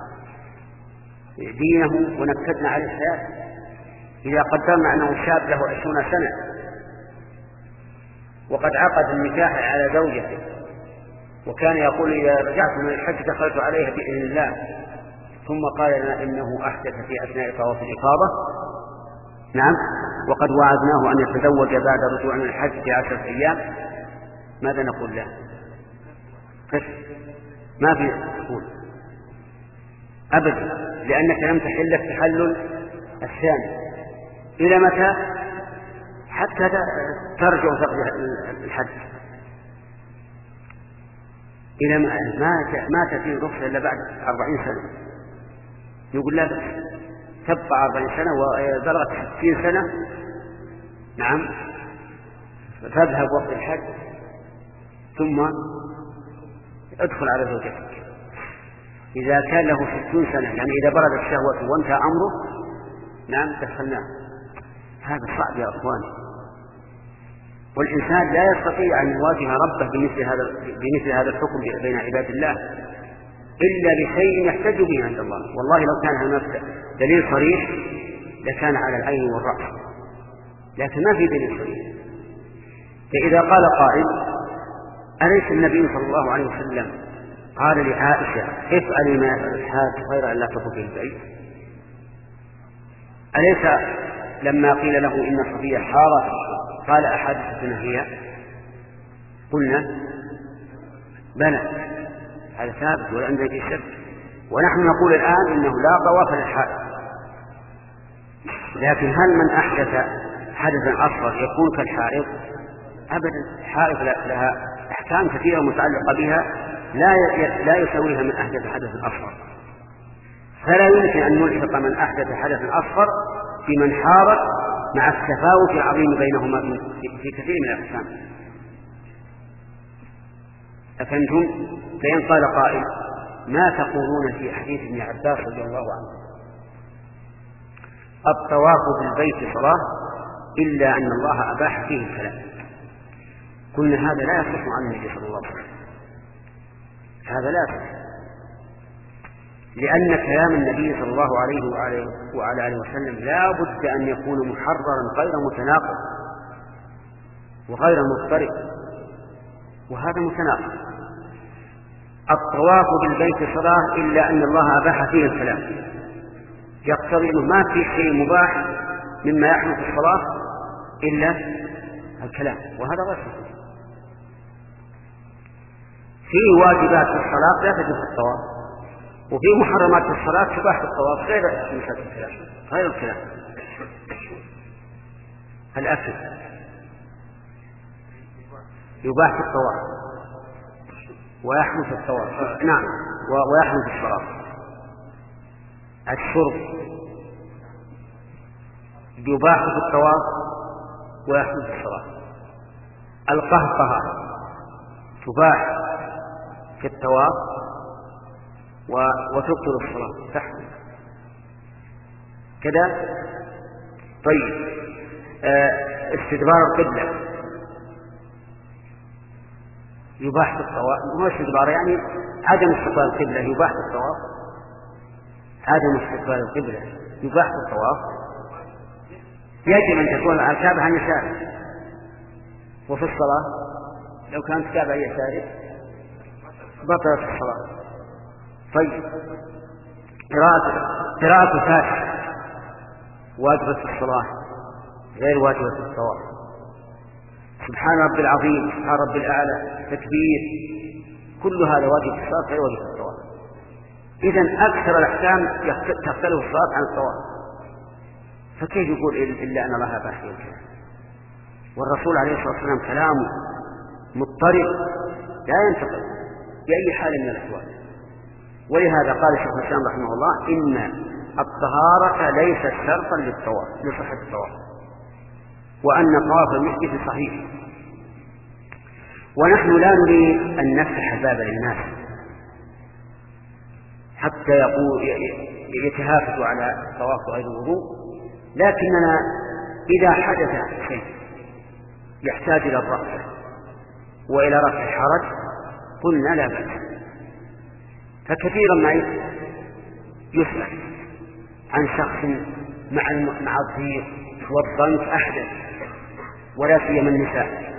دينه ونكدنا على الحياة. إذا قدرنا أنه شاب له عشرون سنة وقد عقد النكاح على زوجته وكان يقول إذا رجعت من الحج دخلت عليها بإذن الله، ثم قال لنا إنه أحدث في أثناء طواف الإفاضة، نعم، وقد وعدناه أن يتزوج بعد رجوع من الحج في عشرة أيام، ماذا نقول له؟ قف، ما في تقول أبدا، لأنك لم تحل التحلل الثاني. إلى متى؟ حتى ترجع وتقضي الحج. إلى ما ما تأتي رخصة إلا بعد أربعين سنة. يقول لا بس تبقى أربعين سنة وبلغت ستين سنة، نعم، فاذهب وقت الحج ثم ادخل على زوجتك. إذا كان له ستون سنة، يعني إذا بردت الشهوة وانتهى أمره، نعم، دخلناه. هذا صعب يا أخواني، والإنسان لا يستطيع أن يواجه ربه بمثل هذا بمثل هذا الحكم بين عباد الله إلا بشيء يحتج به عند الله. والله لو كان هناك دليل صريح لكان على العين والرأس، لكن ما في دليل صريح. فإذا قال قائل: أليس النبي صلى الله عليه وسلم قال لعائشة: افعلي ما يفعل الحاج غير أن لا تطوفي البيت؟ أليس لما قيل له إن صفية حارت قال: أحادثتنا هي؟ قلنا: بلى، هذا ثابت ولا عندنا في شك. ونحن نقول الآن إنه لا طواف للحائض، لكن هل من أحدث حدثا أصغر يكون كالحائض؟ أبدا، الحائض لها أحكام كثيرة متعلقة بها لا لا يسويها من أحدث حدث أصغر، فلا يمكن أن نلحق من أحدث حدثا أصغر بمن حارت، مع التفاوت العظيم بينهما في كثير من الأقسام. أفهمتم؟ فإن قال قائل: ما تقولون في حديث ابن عباس رضي الله عنه: الطواف بالبيت صلاة إلا أن الله أباح فيه الكلام؟ قلنا: هذا لا يصح عن النبي صلى الله عليه وسلم، هذا لا يصح، لأن كلام النبي صلى الله عليه وعلى آله وسلم لا بد أن يكون محررا غير متناقض وغير مضطرب، وهذا متناقض. الطواف بالبيت صلاة إلا أن الله أباح فيه الكلام، يقتضي أنه ما في شيء مباح مما يحدث في الصلاة إلا الكلام، وهذا غير صحيح. فيه واجبات في الصلاة لا تجب في الطواف، وفي محرمات في الصلاة تباح في الطواف غير مسألة الكلام، غير الكلام. الأكل يباح في الطواف ويحرم في الطواف، نعم، ويحرم في الصلاة. الشرب يباح في الطواف ويحرم في الصلاة. القهقهة تباح في الطواف وتبطل الصلاة تحرم كذا. طيب، استدبار القبلة يباح في الطواف، هو استدبار يعني عدم استقبال القبلة يباح في الطواف، عدم استقبال القبلة يباح في الطواف. يجب أن تكون الكعبة عن يساره، وفي الصلاة لو كانت الكعبة عن يساره بطلت الصلاة. طيب، قراءة قراءة الفاتحة واجبة في الصلاة غير واجبة في الطواف. سبحان ربي العظيم، سبحان ربي الأعلى، تكبير، كل هذا واجب في الصلاة غير واجب في الطواف. إذن أكثر الأحكام تختلف الصلاة عن الطواف، فكيف يقول إلا أن الله أباح فيه الكلام؟ والرسول عليه الصلاة والسلام كلامه مضطرب لا ينتقل بأي حال من الأحوال. ولهذا قال شيخ الإسلام رحمه الله: إن الطهارة ليست شرطا للطواف لصحة الطواف، وأن طواف المحدث صحيح. ونحن لا نريد أن نفتح الباب للناس حتى يقول يتهافتوا على الطواف غير الوضوء، لكننا إذا حدث شيء يحتاج إلى الرفع وإلى رفع الحرج قلنا لا بأس. فكثيرا ما يسمع عن شخص مع مع الضيق والضنك أحدث، ولا سيما النساء،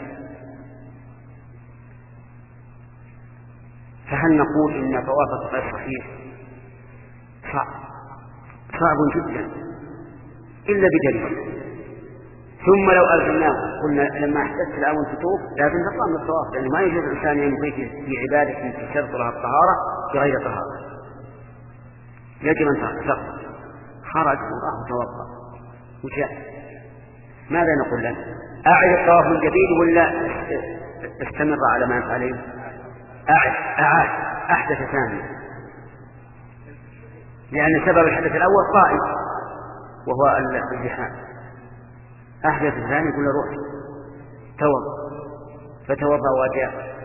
فهل نقول إن طوافك غير صحيح صعب صعب جدا إلا بدليل. ثم لو ألزمناه قلنا لما أحدثت الآن تطوف لازم تقام الطواف، لأنه ما يجوز الإنسان يمضي في عبادة تشترط لها الطهارة بغير طهارة، يجب أن تقف. خرج وراح وتوضأ وجاء، ماذا نقول له؟ أعد الطواف من جديد ولا استمر على ما عليه؟ أعد أعاد أحدث ثانيا، لأن سبب الحدث الأول قائم وهو الزحام. أحدث الثاني يقول له روح توضأ، فتوضأ وجاء،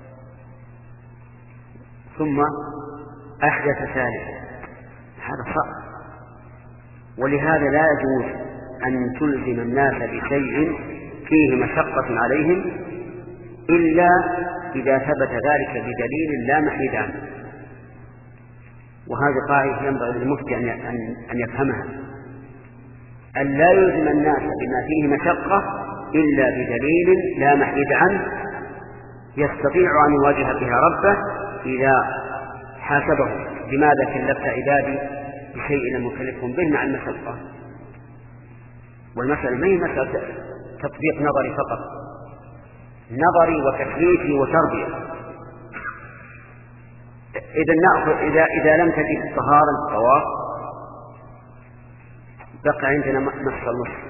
ثم أحدث ثالثا. هذا صعب، ولهذا لا يجوز أن تلزم الناس بشيء فيه مشقة عليهم إلا إذا ثبت ذلك بدليل لا محيد عنه. وهذه قاعدة ينبغي للمفتي أن يفهمها، أن لا يلزم الناس بما فيه مشقة إلا بدليل لا محيد عنه يستطيع أن يواجه بها ربه إذا حاسبه لماذا كلفت عبادي بشيء لم يكلفهم به مع المشقة. والمسألة ما هي مسألة تطبيق نظري فقط، نظري وتكليفي وتربية. إذا نأخذ إذا إذا لم تجد الطهارة الطواف بقى عندنا مس المصحف.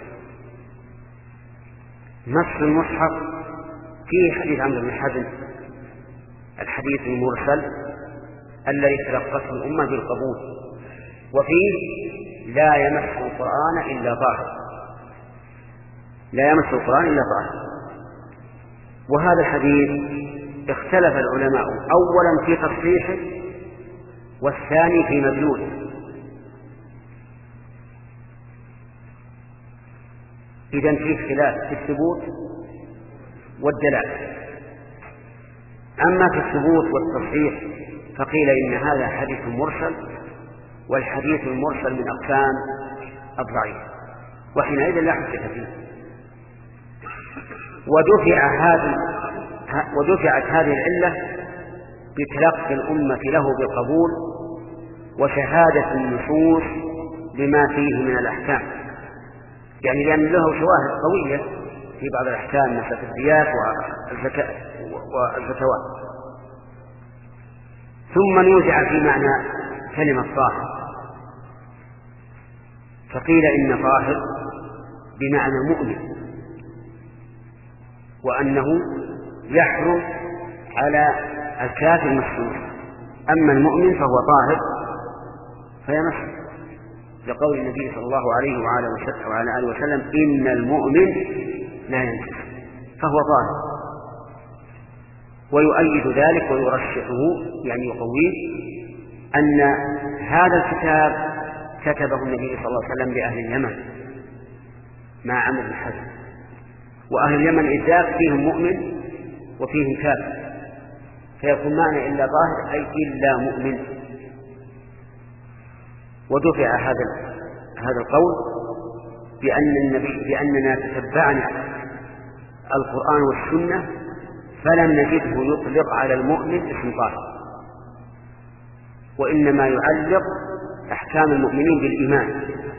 مس المصحف فيه حديث عمرو بن حزم الحديث المرسل الذي تلقته الأمة بالقبول، وفيه لا يمس القرآن إلا طاهر، لا يمس القرآن إلا طاهر. وهذا الحديث اختلف العلماء أولا في تصحيحه والثاني في مدلوله. إذن فيه خلاف في الثبوت والدلالة. أما في الثبوت والتصحيح فقيل إن هذا حديث مرسل، والحديث المرسل من أقسام الضعيف، وحينئذ لا حجة فيه. ودفع هذه ودفعت هذه العلة بتلقي الأمة له بالقبول وشهادة النصوص بما فيه من الأحكام، يعني لأن له شواهد قوية في بعض الأحكام مثل الديات والزكوات. ثم نوزع في معنى كلمة طاهر، فقيل إن طاهر بمعنى مؤمن، وأنه يحرم على الكافر مسلم، أما المؤمن فهو طاهر فيمس، لقول النبي صلى الله عليه وعلى آله وسلم إن المؤمن لا ينجس، فهو طاهر. ويؤيد ذلك ويرشحه يعني يقويه أن هذا الكتاب كتبه النبي صلى الله عليه وسلم لأهل اليمن مع عمرو بن حزم، وأهل اليمن إذاك فيهم مؤمن وفيهم كافر، فيكون معنى إلا ظاهر أي إلا مؤمن. ودفع هذا هذا القول بأن النبي بأننا تتبعنا القرآن والسنة فلم نجده يطلق على المؤمن اسم طاهر، وإنما يعلق أحكام المؤمنين بالإيمان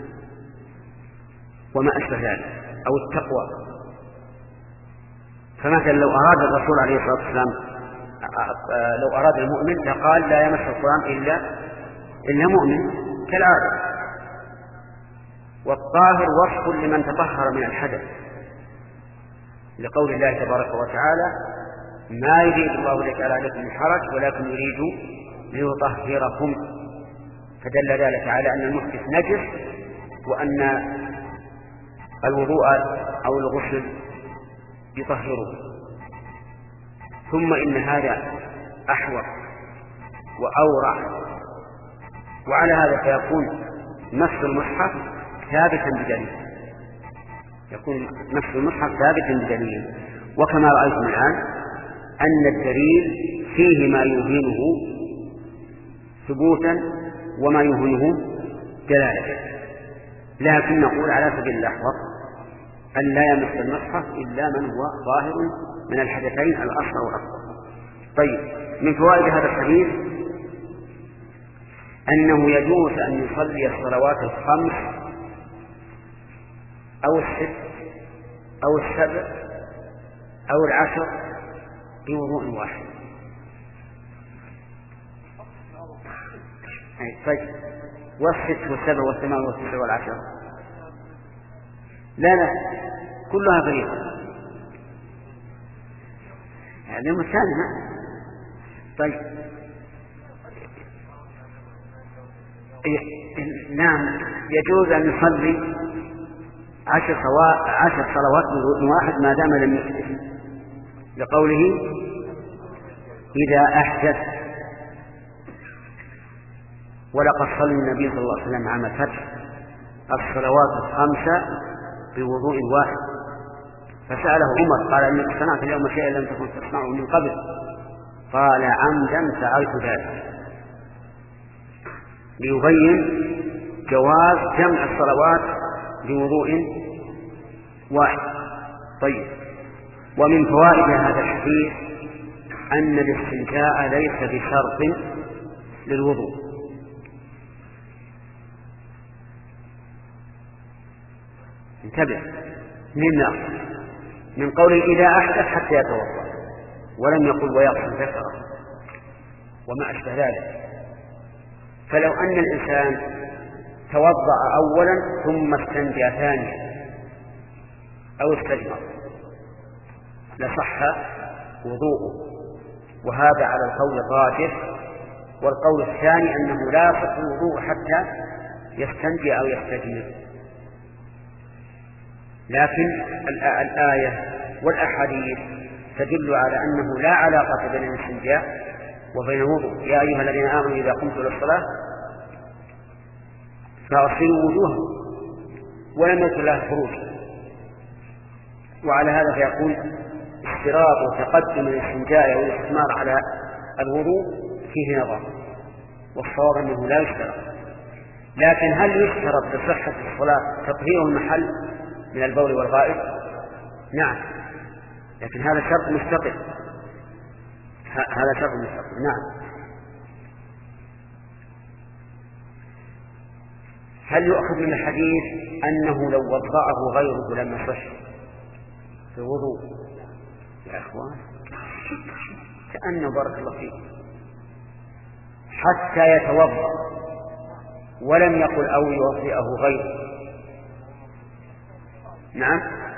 وما أشبه ذلك أو التقوى. فمثلا لو أراد الرسول عليه الصلاة والسلام لو أراد المؤمن لقال لا يمس القرآن إلا إلا مؤمن كالعادة. والطاهر وصف لمن تطهر من الحدث، لقول الله تبارك وتعالى ما يريد الله لك على عليكم الحرج ولكن يريد ليطهركم، فدل ذلك على أن المحدث نجس وأن الوضوء أو الغسل يطهره. ثم إن هذا أحوط وأورع، وعلى هذا فيكون مس المصحف ثابتا بدليل، يكون مس المصحف ثابتا بدليل. وكما رأيتم الآن أن الدليل فيه ما يوهنه ثبوتا وما يوهنه دلالة، لكن نقول على سبيل الأحوط أن لا يمس المصحف إلا من هو ظاهر من الحدثين الأصغر والأكبر. طيب، من فوائد هذا الحديث أنه يجوز أن يصلي الصلوات الخمس أو الست أو السبع أو العشر بوضوء واحد. طيب والست والسبع والثمان والتسع والعشر؟ لا لا، كلها فريضة. هذا مثال. طيب نعم، يجوز أن يصلي عشر صلوات عشر صلوات بوضوء واحد ما دام لم يحدث، لقوله إذا أحدث. ولقد صلى النبي صلى الله عليه وسلم عام الفتح الصلوات الخمسة بوضوء واحد، فسأله عمر قال إنك صنعت اليوم شيئا لم تكن تصنعه من قبل، قال عمدا فعلت ذلك، ليبين جواز جمع الصلوات بوضوء واحد. طيب، ومن فوائد هذا الحديث أن الاستنجاء ليس بشرط للوضوء. انتبه من ناقل من قوله إذا أحدث حتى يتوضأ، ولم يقل ويغسل ذكره وما أشبه ذلك. فلو أن الإنسان توضأ أولا ثم استنجى ثانيا أو استجمر لصح وضوءه، وهذا على القول الراجح. والقول الثاني أنه لا يصح الوضوء حتى يستنجي أو يستجمر. لكن الآية والأحاديث تدل على أنه لا علاقة بين الاستنجاء وبين الوضوء. يا أيها الذين آمنوا إذا قمتم للصلاة فاغسلوا وجوهكم، ولم يكن لها خروج. وعلى هذا فيكون اشتراط تقدم الاستنجاء والاستثمار على الوضوء فيه نظر، والصواب أنه لا يشترط. لكن هل يشترط بصحة الصلاة تطهير المحل من البول والغائط؟ نعم، لكن هذا شرط مستقل. هذا شرط مستقل. نعم. هل يؤخذ من الحديث أنه لو وضعه غيره لم يصح في الوضوء؟ يا أخوان كأنه بارك الله فيه حتى يتوضأ ولم يقل أو يوضئه غيره. نعم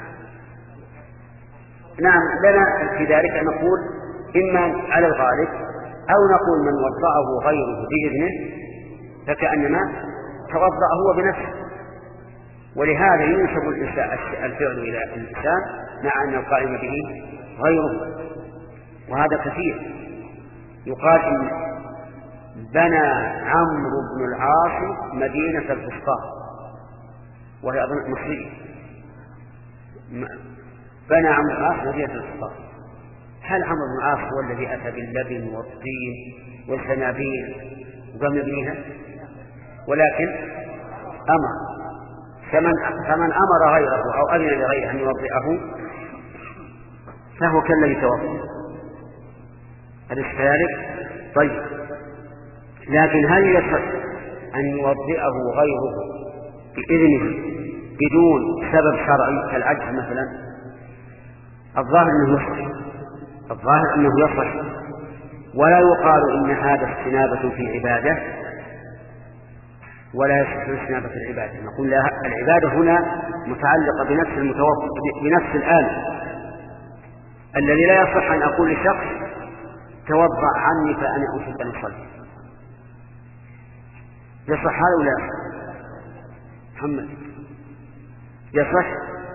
نعم لنا في ذلك نقول إما على الغالب أو نقول من وضعه غيره بإذنه فكأنما توضأ هو بنفسه. ولهذا ينسب الفعل إلى الإنسان مع أن القائم به غيره، وهذا كثير. يقال إن بنى عمرو بن العاص مدينة الفسطاط، وهي أظن مصرية. بنى عمرو بن العاص مدينة الفسطاط. هل عمرو بن العاص هو الذي أتى باللبن والطين والزنابيل وقام يبنيها؟ ولكن أمر. فمن, فمن أمر غيره أو أذن لغيره أن يوضئه فهو كالذي توضأ. أليس كذلك؟ طيب، لكن هل يصح أن يوضئه غيره بإذنه بدون سبب شرعي كالعجز مثلا؟ الظاهر أنه يصح الظاهر أنه يصح ولا يقال إن هذا استنابة في عبادة ولا يصح استنابة العبادة. نقول العبادة هنا متعلقة بنفس المتوضئ بنفس الآلة. الذي لا يصح أن أقول لشخص توضأ عني فأنا أحب أن أصلي. يصح هذا ولا يصح؟ محمد يصح؟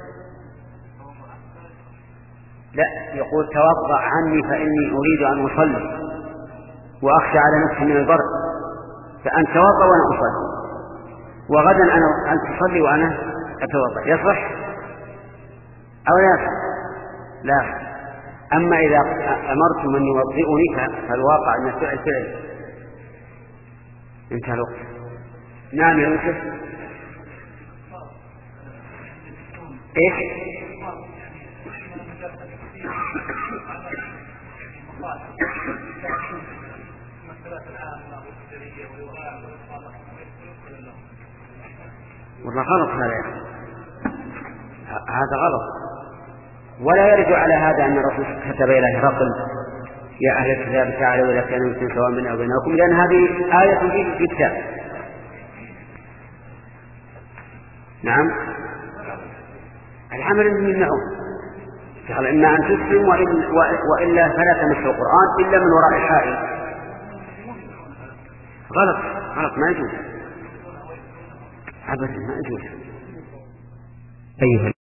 لا، يقول توضأ عني فإني أريد أن أصلي وأخشى على نفسي من البرد، فأن توضأ وأنا أصلي، وغدا أنا أن تصلي وأنا أتوضأ. يصح أو لا يصح؟ لا يصح. أما إذا أمرت من يوضئني فالواقع أن الفعل فعل. انتهى الوقت. نعم يا يوسف. إيش؟ والله غلط هذا يا أخي، هذا غلط. ولا يرد على هذا أن الرسول كتب إلى هرقل يا أهل الكتاب تعالوا إلى كلمة سواء بيننا وبينكم، لأن هذه آية في الكتاب. نعم، العمل يمنعون، قال إما أن تسلم وإلا فلا تمسوا القرآن إلا من وراء حائل. غلط غلط، ما يجوز أبدا، ما يجوز. أيها